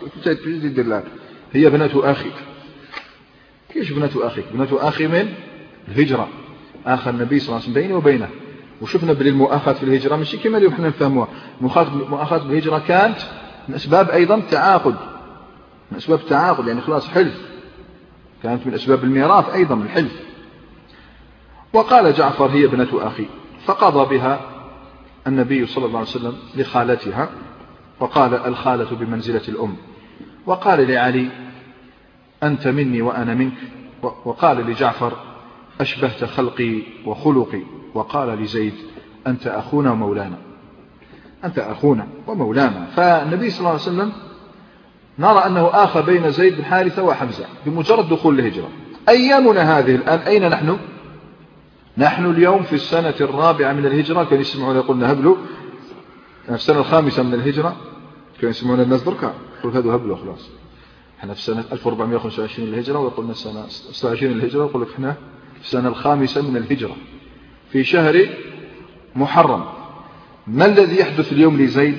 هي ابنة أخي. كيش ابنة أخيك؟ ابنة أخي من الهجرة، آخر النبي صلى الله عليه وسلم بيني وبينه. وشفنا بالمؤاخاة في الهجرة مش كما اليوم احنا نفهموها. المؤاخاة بالهجرة كانت من أسباب أيضا تعاقد، من أسباب التعاقد، يعني خلاص حلف، كانت من أسباب الميراث أيضا الحلف. وقال جعفر هي ابنة أخي، فقضى بها النبي صلى الله عليه وسلم لخالتها، وقال الخالة بمنزلة الأم. وقال لعلي أنت مني وأنا منك. وقال لجعفر أشبهت خلقي وخلقي. وقال لزيد أنت أخونا ومولانا، أنت أخونا ومولانا. فالنبي صلى الله عليه وسلم نرى أنه آخى بين زيد بن حارثة وحمزة بمجرد دخول الهجرة. أيامنا هذه الآن أين نحن؟ نحن اليوم في السنة الرابعة من الهجرة. كانوا يسمعون يقولنا هبلوا في السنة الخامسة من الهجرة، كانوا يسمعون الناس بركة يقول هذا هبلوا خلاص. احنا في سنة 1425 للهجرة، ويقولنا السنة 26 للهجرة، ويقول لك احنا في السنة الخامسة من الهجرة في شهر محرم. ما الذي يحدث اليوم لزيد؟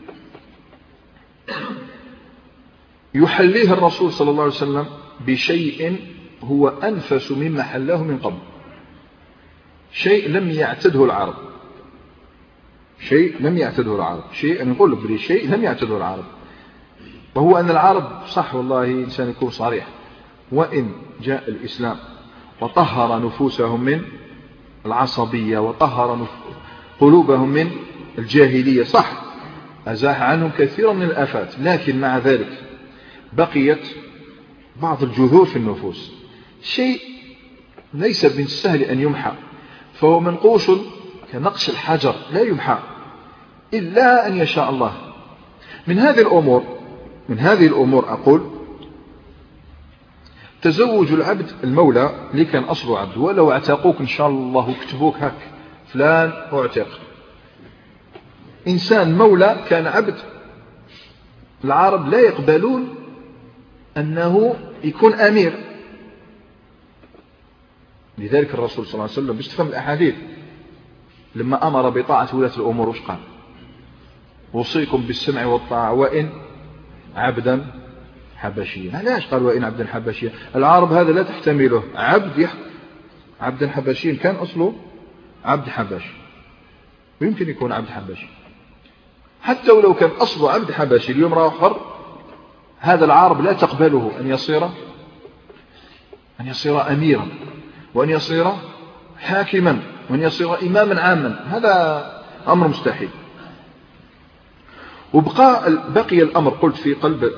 يحليه الرسول صلى الله عليه وسلم بشيء هو أنفس مما حلاه من قبل، شيء لم يعتده العرب، شيء لم يعتده العرب، شيء أنا أقول لك شيء لم يعتده العرب. وهو أن العرب صح والله إنسان يكون صريح، وإن جاء الإسلام وطهر نفوسهم من العصبية وطهر قلوبهم من الجاهلية، صح أزاح عنهم كثيرا من الآفات، لكن مع ذلك بقيت بعض الجذور في النفوس، شيء ليس بالسهل أن يمحى، فهو منقوش كنقش الحجر لا يمحى إلا أن يشاء الله. من هذه الأمور أقول تزوج العبد المولى اللي كان أصله عبد، ولو اعتقوك إن شاء الله اكتبوك هك فلان اعتق، إنسان مولى كان عبد، العرب لا يقبلون أنه يكون أمير. لذلك الرسول صلى الله عليه وسلم باش تفهم الأحاديث لما أمر بطاعة ولاة الأمور وش قال؟ وصيكم بالسمع والطاعة وإن عبدا حبشيا. علاش قال وإن عبدا حبشيا؟ العرب هذا لا تحتمله، عبدا حبشيا، كان أصله عبد حبشي، ويمكن يكون عبد حبشي حتى ولو كان أصله عبد حبشي. اليوم راه حر، هذا العرب لا تقبله أن يصير أميرا، وأن يصير حاكما، وأن يصير إماما عاما، هذا أمر مستحيل. بقي الأمر قلت في قلب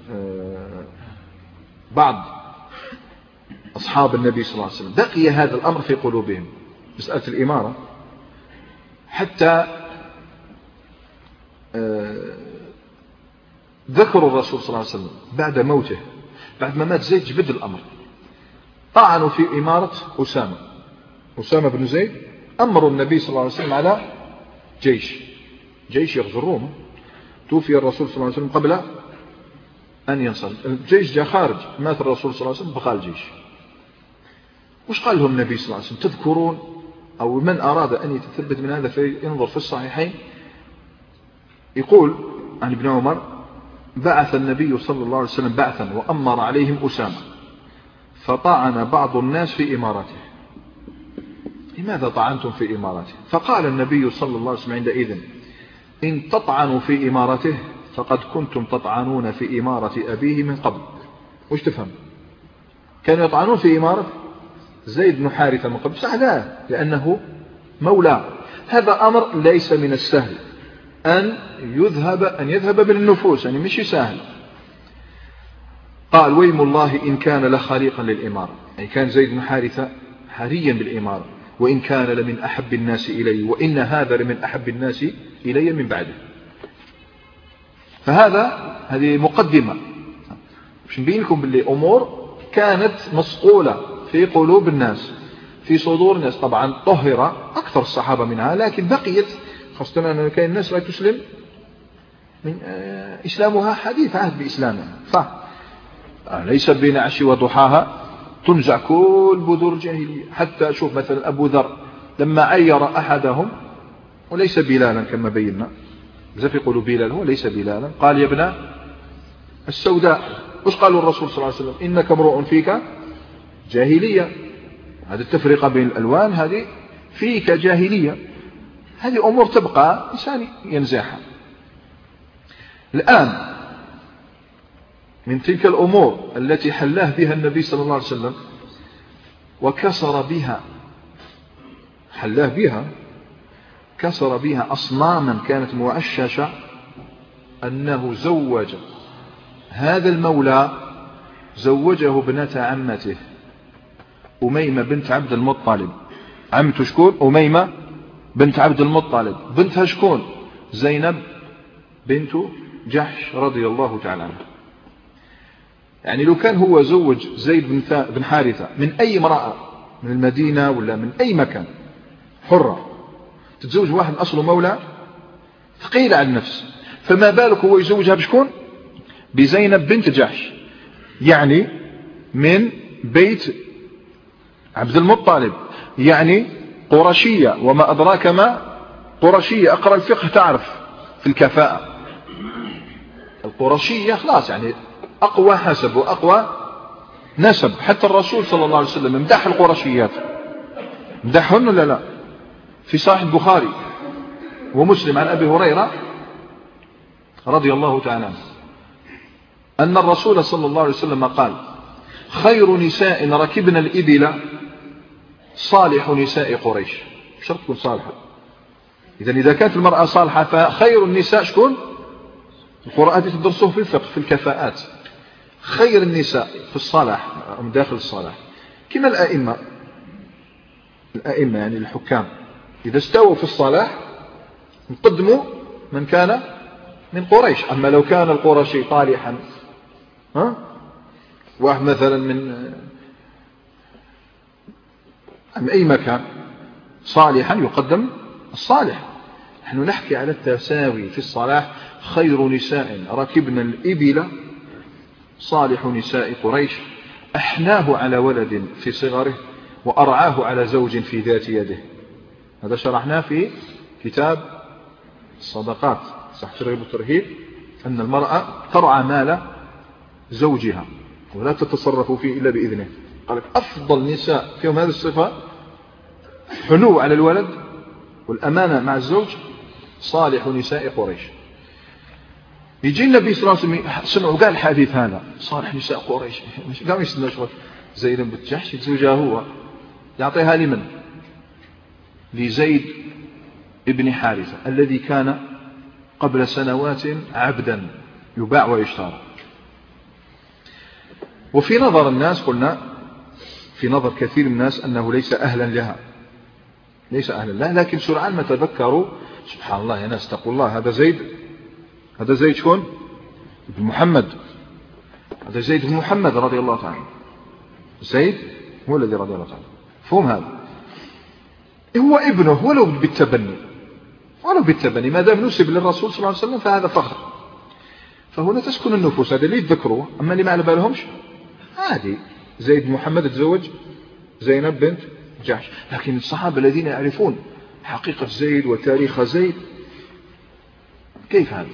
بعض أصحاب النبي صلى الله عليه وسلم، بقي هذا الأمر في قلوبهم، مسألة الإمارة، حتى ذكروا الرسول صلى الله عليه وسلم بعد موته، بعد ما مات زيد جبد الأمر، طعنوا في إمارة أسامة بن زيد. أمروا النبي صلى الله عليه وسلم على جيش يغزو الروم. توفي الرسول صلى الله عليه وسلم قبل أن ينصرف، الجيش جاء خارج، مات الرسول صلى الله عليه وسلم بقى الجيش. وش قال لهم النبي صلى الله عليه وسلم؟ تذكرون، أو من أراد أن يتثبت من هذا فينظر في الصحيحين، يقول عن ابن عمر بعث النبي صلى الله عليه وسلم بعثا وأمر عليهم أسامة، فطعن بعض الناس في إمارته. لماذا طعنتم في إمارته؟ فقال النبي صلى الله عليه وسلم عندئذ إن تطعنوا في إمارته فقد كنتم تطعنون في إمارة أبيه من قبل. وش تفهم؟ كانوا يطعنون في إمارة زيد بن حارثة من قبل، صح؟ لا، لأنه مولى. هذا أمر ليس من السهل أن يذهب بالنفوس، يعني مش سهل. قال ويم الله إن كان لخليقا للإمارة، أي كان زيد بن حارثة حريا بالإمارة، وإن كان لمن أحب الناس إلي، وإن هذا لمن أحب الناس إلي من بعده. هذه مقدمة باش نبين لكم باللي أمور كانت مصقولة في قلوب الناس، في صدور الناس. طبعا طهر أكثر الصحابة منها، لكن بقيت، خاصة أن كان الناس لا تسلم من إسلامها حديث عهد بإسلامها، فليس بين عشي وضحاها تنزع كل بذور الجاهلية. حتى أشوف مثلا أبو ذر لما عير أحدهم، وليس بلالا كما بينا، بزاف يقولوا بلال، هو ليس بلالا، قال يا ابن السوداء. وش قالوا الرسول صلى الله عليه وسلم؟ إنك امرؤ فيك جاهلية. هذه التفرقة بين الألوان هذه فيك جاهلية. هذه أمور تبقى إنسان ينزعها. الآن من تلك الأمور التي حلاه بها النبي صلى الله عليه وسلم وكسر بها، حلاه بها، كسر بها أصناما كانت مؤششة، أنه زوج هذا المولى، زوجه ابنة عمته أميمة بنت عبد المطلب. عمته شكون؟ أميمة بنت عبد المطلب. بنتها شكون؟ زينب بنت جحش رضي الله تعالى عنها. يعني لو كان هو زوج زيد بن حارثة من أي امرأة من المدينة ولا من أي مكان حرة، تتزوج واحد أصله مولى ثقيل على النفس، فما بالك هو يزوجها بشكون؟ بزينب بنت جحش، يعني من بيت عبد المطلب، يعني قرشية. وما أدراك ما قرشية، أقرأ الفقه تعرف في الكفاءة. القرشية خلاص يعني أقوى حسب وأقوى نسب. حتى الرسول صلى الله عليه وسلم مدح القرشيات، مدحهن ولا لا؟ في صحيح البخاري ومسلم عن أبي هريرة رضي الله تعالى عنه أن الرسول صلى الله عليه وسلم قال: خير نساء ركبن الإبل صالح نساء قريش. شرط تكون صالحة. إذا كانت المرأة صالحة فخير النساء شكون؟ القرآن تدرسوه في الفقه في الكفاءات. خير النساء في الصلاح من داخل الصلاح، كما الأئمة يعني الحكام إذا استووا في الصلاح نقدموا من كان من قريش. أما لو كان القرشي طالحا، واحد مثلا من أي مكان صالحا يقدم الصالح. نحن نحكي على التساوي في الصلاح. خير نساء ركبن الإبل صالح نساء قريش، أحناه على ولد في صغره وأرعاه على زوج في ذات يده. هذا شرحناه في كتاب الصدقات صح ترغيب الترهيب، أن المرأة ترعى مال زوجها ولا تتصرف فيه إلا بإذنه. قال أفضل نساء فيهم هذه الصفة، حنو على الولد والأمانة مع الزوج، صالح نساء قريش. يجي النبي صلى الله عليه وسلم سمعوا قال الحديث هذا صالح نساء قريش، قام يستنى شوي. زيد بن جحش يتزوجها هو، يعطيها لمن؟ لزيد ابن حارثة الذي كان قبل سنوات عبدا يباع ويشترى. وفي نظر الناس، قلنا في نظر كثير من الناس أنه ليس أهلا لها، ليس أهلا لها، لكن سرعان ما تذكروا سبحان الله يا ناس تقول الله هذا زيد شكون؟ ابن محمد. هذا زيد بن محمد رضي الله تعالى. زيد هو الذي رضي الله تعالى. فهم هذا هو ابنه ولو بالتبني ما دام نسب للرسول صلى الله عليه وسلم فهذا فخر. فهنا تسكن النفوس، هذا اللي يتذكروه. أما اللي ما على بالهمش عادي. زيد بن محمد تزوج زينب بنت جحش، لكن الصحابة الذين يعرفون حقيقة زيد وتاريخ زيد كيف هذا؟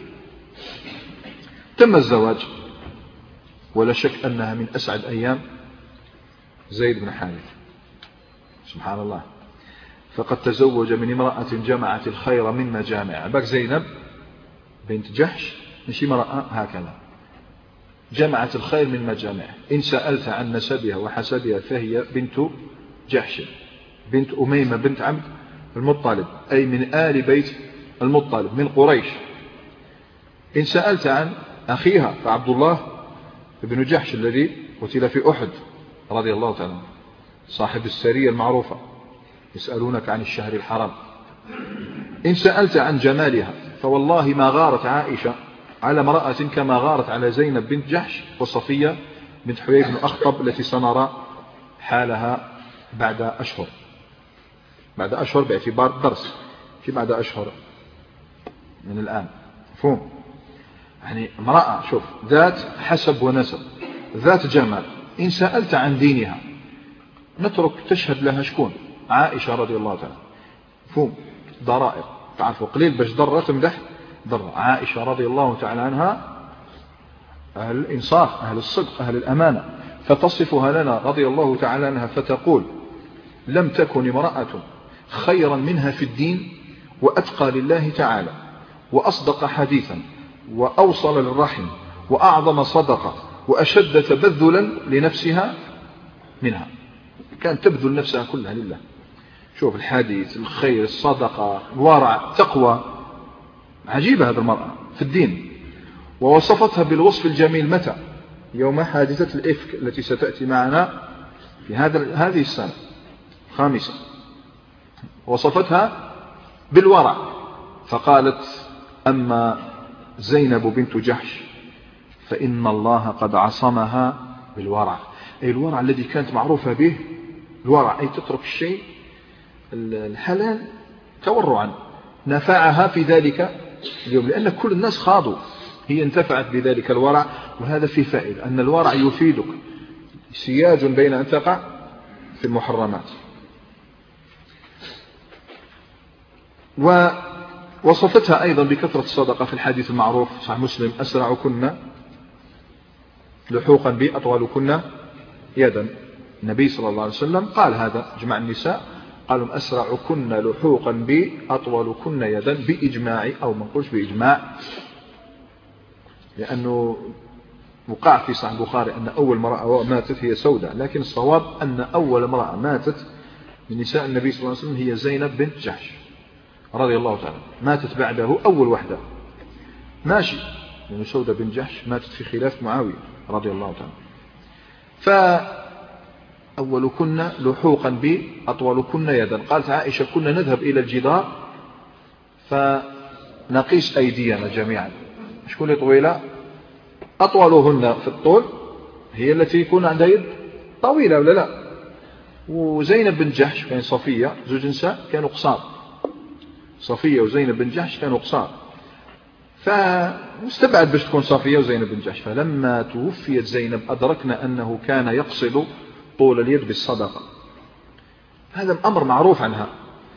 تم الزواج، ولا شك أنها من أسعد أيام زيد بن حارثة سبحان الله. فقد تزوج من امرأة جمعت الخير من مجامع. باك زينب بنت جحش مش امرأة هكذا، جمعت الخير من مجامع. إن سألت عن نسبها وحسبها فهي بنت جحش بنت أميمة بنت عبد المطلب، أي من آل بيت المطلب من قريش. إن سألت عن أخيها فعبد الله بن جحش الذي قتل في أحد رضي الله تعالى، صاحب السرية المعروفة، يسألونك عن الشهر الحرام. إن سألت عن جمالها فوالله ما غارت عائشة على امرأة كما غارت على زينب بنت جحش وصفية بنت حيي بن أخطب التي سنرى حالها بعد أشهر. بعد أشهر باعتبار الدرس، في بعد أشهر من الآن، مفهوم؟ يعني امرأة شوف ذات حسب ونسب، ذات جمال، إن سألت عن دينها نترك تشهد لها شكون؟ عائشة رضي الله تعالى، مفهوم؟ ضرائر تعرفوا قليل باش ضرة تمدح ضرة. عائشة رضي الله تعالى عنها أهل الإنصاف، أهل الصدق، أهل الأمانة، فتصفها لنا رضي الله تعالى عنها فتقول لم تكن امرأة خيرا منها في الدين وأتقى لله تعالى وأصدق حديثا وأوصل للرحم وأعظم صدقة وأشد تبذلا لنفسها منها. كانت تبذل نفسها كلها لله. شوف الحديث، الخير، الصدقة، الورع، التقوى، عجيبة هذه المرأة في الدين. ووصفتها بالوصف الجميل متى؟ يوم حادثة الإفك التي ستأتي معنا في هذه السنة الخامسة. وصفتها بالورع فقالت أما زينب بنت جحش فإن الله قد عصمها بالورع، أي الورع الذي كانت معروفة به، الورع أي تترك الشيء الحلال تورعا، نفعها في ذلك اليوم لأن كل الناس خاضوا، هي انتفعت بذلك الورع. وهذا فيه فائدة أن الورع يفيدك سياج بين أن تقع في المحرمات. ووصفتها أيضا بكثرة الصدقة في الحديث المعروف صحيح مسلم أسرعكن لحوقا بي أطولكن يدا. النبي صلى الله عليه وسلم قال هذا جمع النساء قالوا أسرعكن لحوقا بي أطولكن يدا بإجماع، أو ما نقولش بإجماع لأنه وقع في صحيح البخاري أن أول امرأة ماتت هي سودة، لكن الصواب أن أول امرأة ماتت من نساء النبي صلى الله عليه وسلم هي زينب بنت جحش رضي الله تعالى، ماتت بعده أول واحدة ماشي، لأن سودة بنت جحش ماتت في خلاف معاوية رضي الله تعالى. فأولكن لحوقا بي أطولكن يدا. قالت عائشة كنا نذهب إلى الجدار فنقيس أيدينا جميعا، شكون اللي طويلة؟ أطولهن في الطول هي التي يكون عندها يد طويلة ولا لا؟ وزينب بن جحش كان صفية زوج نساء كانوا قصار، صفية وزينب بن جحش كانوا قصار، فمستبعد باش تكون صفية وزينب بن جحش. فلما توفيت زينب أدركنا أنه كان يقصد طول اليد بالصدقة، هذا الأمر معروف عنها.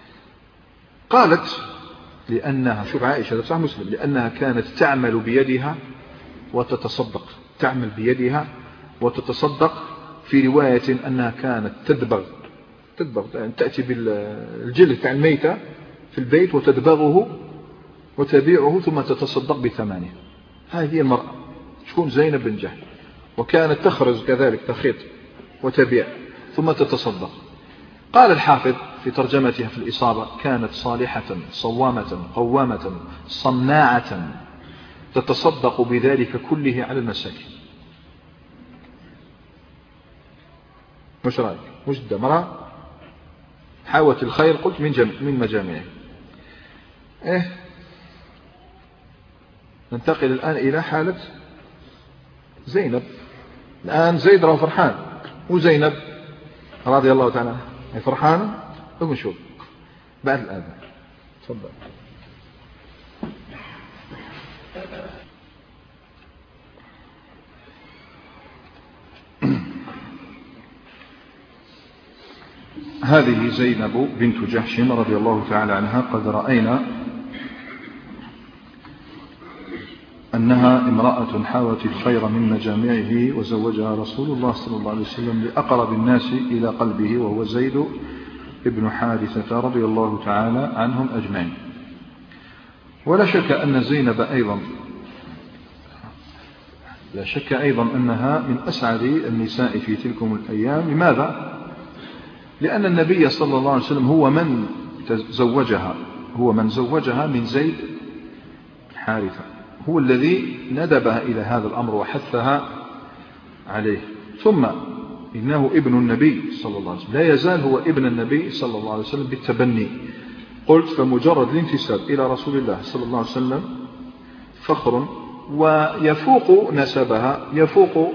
قالت لأنها شوف عائشة صحيح مسلم لأنها كانت تعمل بيدها وتتصدق، تعمل بيدها وتتصدق. في رواية أنها كانت تدبغ يعني تأتي بالجلد تاع الميتة في البيت وتدبغه وتبيعه ثم تتصدق بثمانه. هذه المرأة تكون زينب بن جحش، وكانت تخرج كذلك تخيط وتبيع ثم تتصدق. قال الحافظ في ترجمتها في الإصابة كانت صالحة صوامة قوامة صناعة تتصدق بذلك كله على المساكين. مش رأيك؟ مش ده مرأة حاوت الخير قلت من مجامعه. ننتقل الآن إلى حالة زينب. الآن زيد راه فرحان وزينب رضي الله تعالى عنها فرحانة. ونشوف بعد الآن. تفضل. هذه زينب بنت جحش رضي الله تعالى عنها قد رأينا أنها امرأة حاوت الخير من مجامعه، وزوجها رسول الله صلى الله عليه وسلم لأقرب الناس إلى قلبه وهو زيد ابن حارثة رضي الله تعالى عنهم أجمعين. ولا شك أن زينب أيضا لا شك أيضا أنها من أسعد النساء في تلكم الأيام. لماذا؟ لأن النبي صلى الله عليه وسلم هو من زوجها من زيد حارثة، هو الذي ندبها إلى هذا الأمر وحثها عليه. ثم إنه ابن النبي صلى الله عليه وسلم، لا يزال هو ابن النبي صلى الله عليه وسلم بالتبني. قلت فمجرد الانتساب إلى رسول الله صلى الله عليه وسلم فخر، ويفوق نسبها، يفوق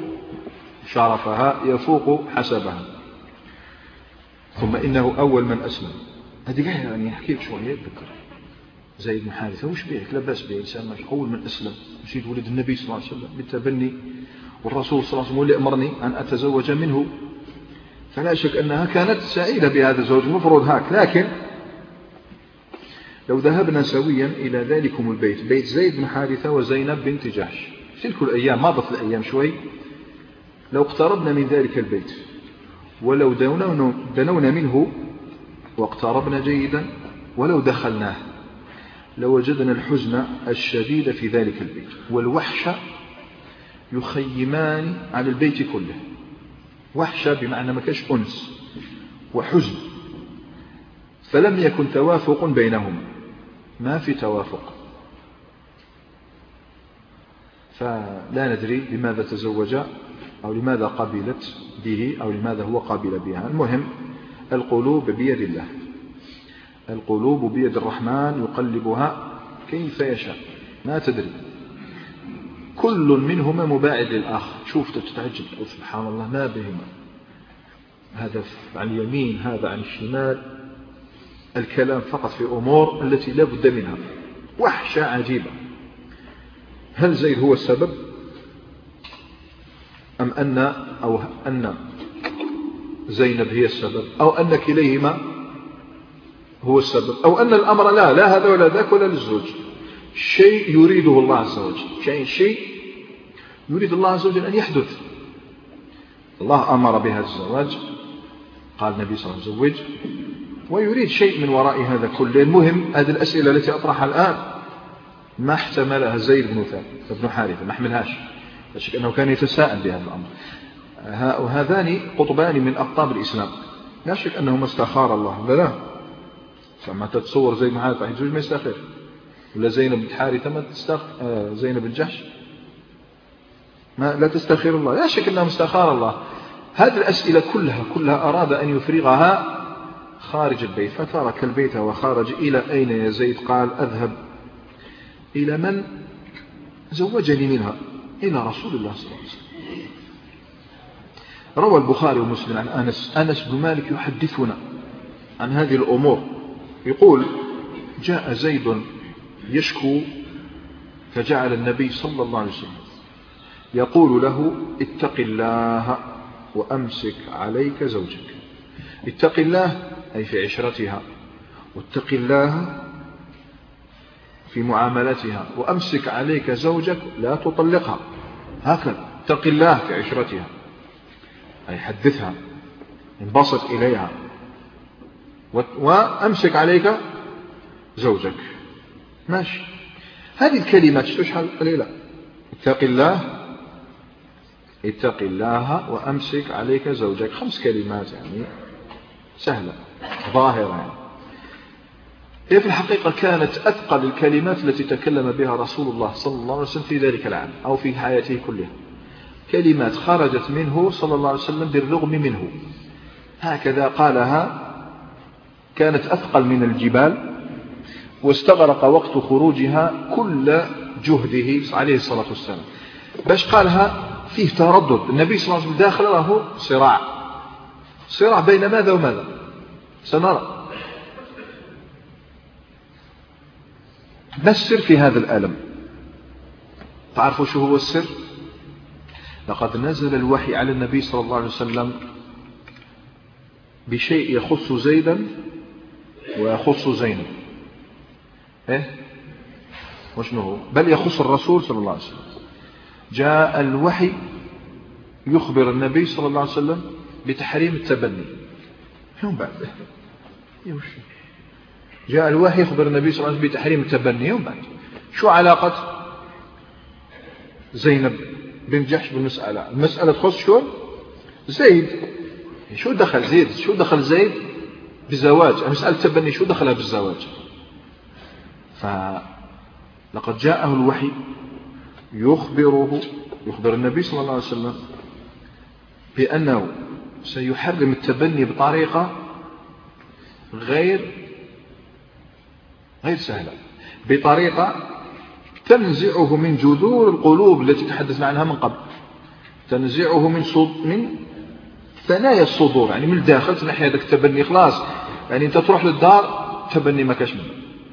شرفها، يفوق حسبها. ثم إنه أول من أسلم هذه يعني يحكي لك شوية يتذكر زيد بن حارثة وش بيك لا بأس به إنسان أول من أسلم مشيت ولد النبي صلى الله عليه وسلم بالتبني والرسول صلى الله عليه وسلم اللي أمرني أن أتزوج منه، فلا شك أنها كانت سعيدة بهذا الزوج المفروض هاك. لكن لو ذهبنا سويا إلى ذلكم البيت، بيت زيد بن حارثة وزينب بنت جحش في تلك الأيام، مضت الأيام شوي، لو اقتربنا من ذلك البيت ولو دنونا منه واقتربنا جيدا ولو دخلناه لوجدنا الحزن الشديد في ذلك البيت والوحش يخيمان على البيت كله. وحشة بمعنى ما كاش أنس وحزن، فلم يكن توافق بينهم، ما في توافق، فلا ندري لماذا تزوج أو لماذا قبلت به أو لماذا هو قابل بها. المهم القلوب بيد الله، القلوب بيد الرحمن يقلبها كيف يشاء، ما تدري، كل منهما مباعد للآخر. شوف تتعجب تقول سبحان الله ما بهما، هذا عن اليمين هذا عن الشمال، الكلام فقط في أمور التي لا بد منها، وحشة عجيبة. هل زيد هو السبب أم أن زينب هي السبب أو أن كليهما هو السبب أو أن الأمر لا هذا ولا ذاك ولا للزوج، شيء يريده الله عز وجل، شيء يريد الله عز وجل أن يحدث. الله أمر بهذا الزواج، قال النبي صلى الله عليه وسلم زوج، ويريد شيء من وراء هذا كله. المهم هذه الأسئلة التي أطرحها الآن ما احتملها زيد بن حارثة، ما حملهاش، لا شك أنه كان يتساءل بهذا الأمر. وهذان قطبان من أقطاب الإسلام، لا شك أنه استخار الله، لا فما تتصور زيد بن حارثة يزوج ما يستخير، ولا زينب بن حارثة ما تستخير، زينب بن جحش ما لا تستخير الله، لا شك أنه استخار الله. هذه الأسئلة كلها أراد أن يفرغها خارج البيت، فترك البيت وخرج. إلى أين يا زيد؟ قال أذهب إلى من زوجني منها، إلى رسول الله صلى الله عليه وسلم. روى البخاري ومسلم عن أنس بن مالك يحدثنا عن هذه الأمور، يقول جاء زيد يشكو فجعل النبي صلى الله عليه وسلم يقول له اتق الله وأمسك عليك زوجك. اتق الله أي في عشرتها، واتق الله في معاملتها، وأمسك عليك زوجك لا تطلقها، هكذا اتق الله في عشرتها أي حدثها انبسط إليها، وأمسك عليك زوجك. ماشي، هذه الكلمات تشحل قليلة، اتق الله وأمسك عليك زوجك، 5 كلمات يعني سهلة ظاهرة يعني. هي في الحقيقة كانت أثقل الكلمات التي تكلم بها رسول الله صلى الله عليه وسلم في ذلك العام أو في حياته كلها، كلمات خرجت منه صلى الله عليه وسلم بالرغم منه، هكذا قالها، كانت أثقل من الجبال، واستغرق وقت خروجها كل جهده عليه الصلاة والسلام. باش قالها فيه تردد، النبي صلى الله عليه وسلم داخل له صراع بين ماذا وماذا سنرى. ما السر في هذا الألم؟ تعرفوا شو هو السر؟ لقد نزل الوحي على النبي صلى الله عليه وسلم بشيء يخص زيدا ويخص زينب، وشنو هو؟ بل يخص الرسول صلى الله عليه وسلم. جاء الوحي يخبر النبي صلى الله عليه وسلم بتحريم التبني. يوم بعد جاء الوحي يخبر النبي صلى الله عليه وسلم بتحريم التبني، يوم بعد شو علاقة زينب بن جحش بالمسألة؟ المسألة تخص شو؟ زيد. شو دخل زيد بالزواج؟ مسألة التبني شو دخلها بالزواج؟ فلقد جاءه الوحي يخبر النبي صلى الله عليه وسلم بأنه سيحرم التبني بطريقة غير سهلة، بطريقة تنزعه من جذور القلوب التي تحدثنا عنها من قبل، تنزعه من ثنايا الصدور، يعني من الداخل تنحي هذاك التبني، خلاص يعني أنت تروح للدار تبني ما كاش منه،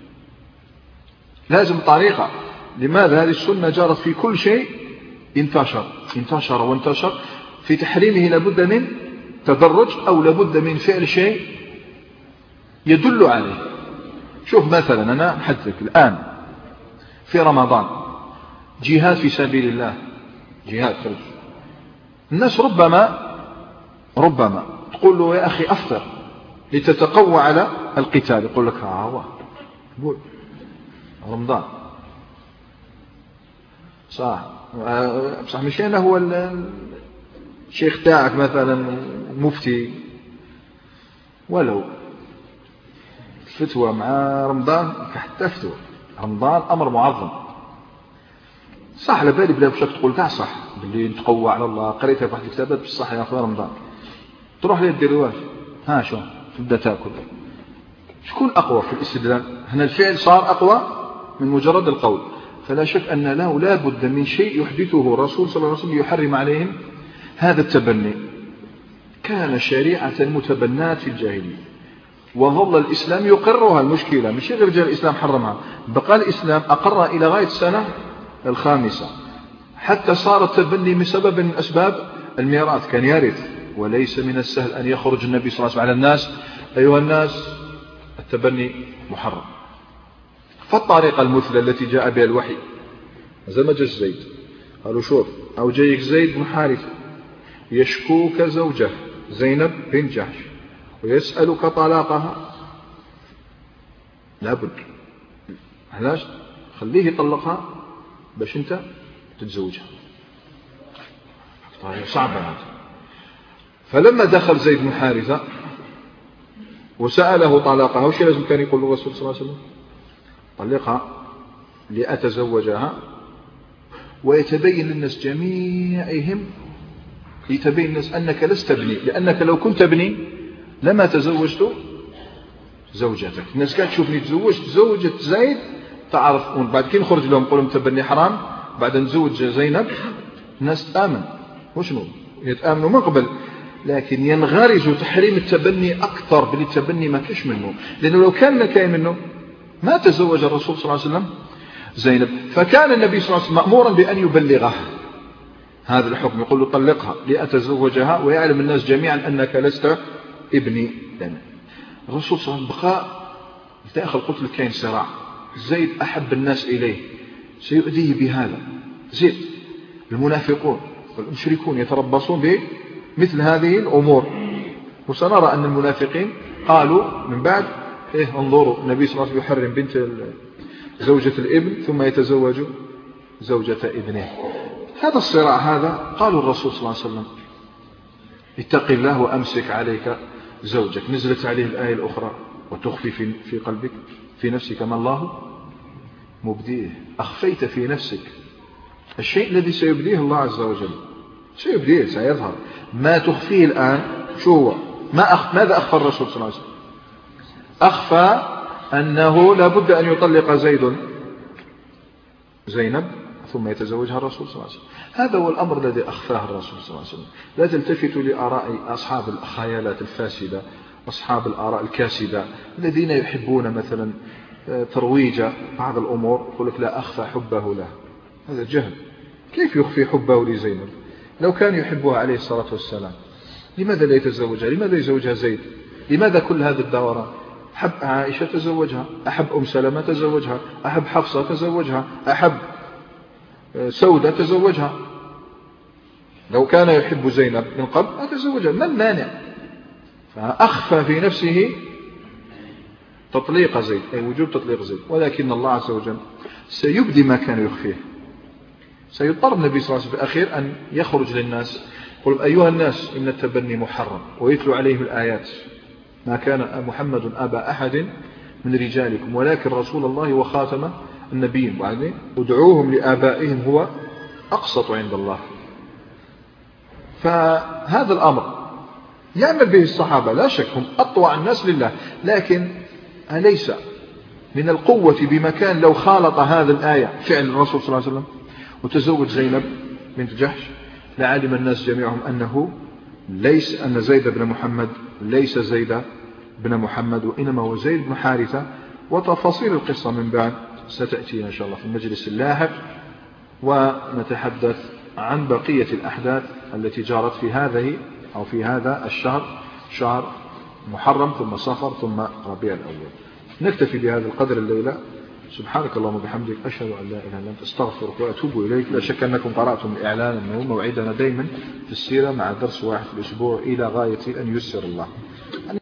لازم طريقة. لماذا؟ هذه السنة جرت في كل شيء انتشر وانتشر. في تحريمه لابد من تدرج أو لابد من فعل شيء يدل عليه. شوف مثلا أنا أحدثك الآن في رمضان جهاد في سبيل الله، جهاد خرج، الناس ربما تقول له يا أخي أفطر لتتقوى على القتال، يقول لك هو رمضان صح مش أنا هو الشيخ تاعك مثلا مفتي، ولو فتوى مع رمضان حتى فتوى رمضان أمر معظم صح. على بالي بلا بشك تقول كاع صح باللي نتقوى على الله، قريتها في واحد الكتابات بصح يا أخويا رمضان تروح ليه دير واش ها شو تبدأ تاكل. شكون أقوى في الاستدلال؟ هنا الفعل صار أقوى من مجرد القول. فلا شك أن له لا بد من شيء يحدثه الرسول صلى الله عليه وسلم يحرم عليهم هذا التبني. كان شريعة متبنات في الجاهلية وظل الإسلام يقرها. المشكلة مش غير جاء الإسلام حرمها، بقى الإسلام أقرها إلى غاية السنة 5 حتى صار التبني من سبب من أسباب الميراث، كان يرث. وليس من السهل أن يخرج النبي صلى الله عليه وسلم على الناس أيها الناس التبني محرم. فالطريقة المثلى التي جاء بها الوحي زي ما جاء زيد قالوا شوف أو جايك زيد بن حارثة يشكوك زوجه زينب بنت جحش ويسألك طلاقها، لابد علاش خليه يطلقها باش انت تتزوجها، طيب صعبة هذا. فلما دخل زيد بن حارثة وسأله طلاقها وش لازم كان يقول الرسول صلى الله عليه وسلم؟ طلقها لأتزوجها ويتبين للناس جميعهم، يتبين الناس أنك لست ابني، لأنك لو كنت ابني لما تزوجت زوجتك. الناس كانت تشوفني تزوجت زيد تعرف، بعد كي نخرج لهم نقول لهم تبني حرام، بعد نزوج زينب الناس تآمن وشنو يتآمنوا من قبل. لكن ينغرز تحريم التبني أكثر بالتبني ما كاش منه، لأنه لو كان كاين منه ما تزوج الرسول صلى الله عليه وسلم زينب. فكان النبي صلى الله عليه وسلم مأمورا بأن يبلغه هذا الحكم، يقول له طلقها لأتزوجها ويعلم الناس جميعا أنك لست ابني لنا. الرسول صلى الله عليه وسلم بقى داخل، قلت لك كاين صراع، زيد أحب الناس إليه سيؤذيه بهذا. زيد المنافقون والمشركون يتربصون بمثل هذه الأمور، وسنرى أن المنافقين قالوا من بعد انظروا النبي صلى الله عليه وسلم يحرم بنت زوجة الابن ثم يتزوج زوجة ابنه. هذا الصراع هذا قالوا الرسول صلى الله عليه وسلم اتق الله وأمسك عليك زوجك. نزلت عليه الآية الأخرى وتخفي في قلبك في نفسك ما الله مبديه. أخفيت في نفسك الشيء الذي سيبديه الله عز وجل، سيبديه سيظهر. ما تخفيه الآن شو هو؟ ماذا أخفى الرسول صلى الله عليه وسلم؟ أخفى أنه لابد أن يطلق زيد زينب ثم يتزوجها الرسول صلى الله عليه وسلم. هذا هو الأمر الذي أخفاه الرسول صلى الله عليه وسلم. لا تلتفتوا لآراء أصحاب الخيالات الفاسدة، أصحاب الآراء الكاسدة الذين يحبون مثلا ترويج بعض الأمور، يقول لك لا أخفى حبه له. هذا جهل. كيف يخفي حبه لزينب؟ لو كان يحبها عليه الصلاة والسلام لماذا لا يتزوجها؟ لماذا يزوجها زيد؟ لماذا كل هذا الدوران؟ أحب عائشة تزوجها، أحب أم سلمة تزوجها، أحب حفصة تزوجها، أحب سودة تزوجها. لو كان يحب زينب من قبل أتزوجها، ما المانع؟ فأخفى في نفسه تطليق زيد، أي وجوب تطليق زيد. ولكن الله عز وجل سيبدي ما كان يخفيه. سيضطر النبي صلى الله عليه وسلم في الأخير أن يخرج للناس يقول أيها الناس إن التبني محرم، ويتلو عليهم الآيات ما كان محمد أبا أحد من رجالكم ولكن رسول الله وخاتم النبيين، وبعدين ادعوهم لآبائهم هو أقسط عند الله. فهذا الأمر يعمل به الصحابة لا شك، هم أطوع الناس لله، لكن أليس من القوة بمكان لو خالط هذا الآية فعل الرسول صلى الله عليه وسلم وتزوج زينب بنت جحش لعلم الناس جميعهم أن زيد بن محمد ليس زيد بن محمد وإنما هو زيد بن حارثة. وتفاصيل القصة من بعد ستأتي إن شاء الله في المجلس اللاحق، ونتحدث عن بقية الأحداث التي جرت في هذا الشهر، شهر محرم ثم صفر ثم ربيع الأول. نكتفي بهذا القدر الليلة. سبحانك اللهم وبحمدك، أشهد أن لا إله إلا أنت، أستغفرك وأتوب إليك. لا شك أنكم قرأتم الإعلان أنه موعدنا دائما في السيرة مع درس واحد في الأسبوع إلى غاية أن يسر الله.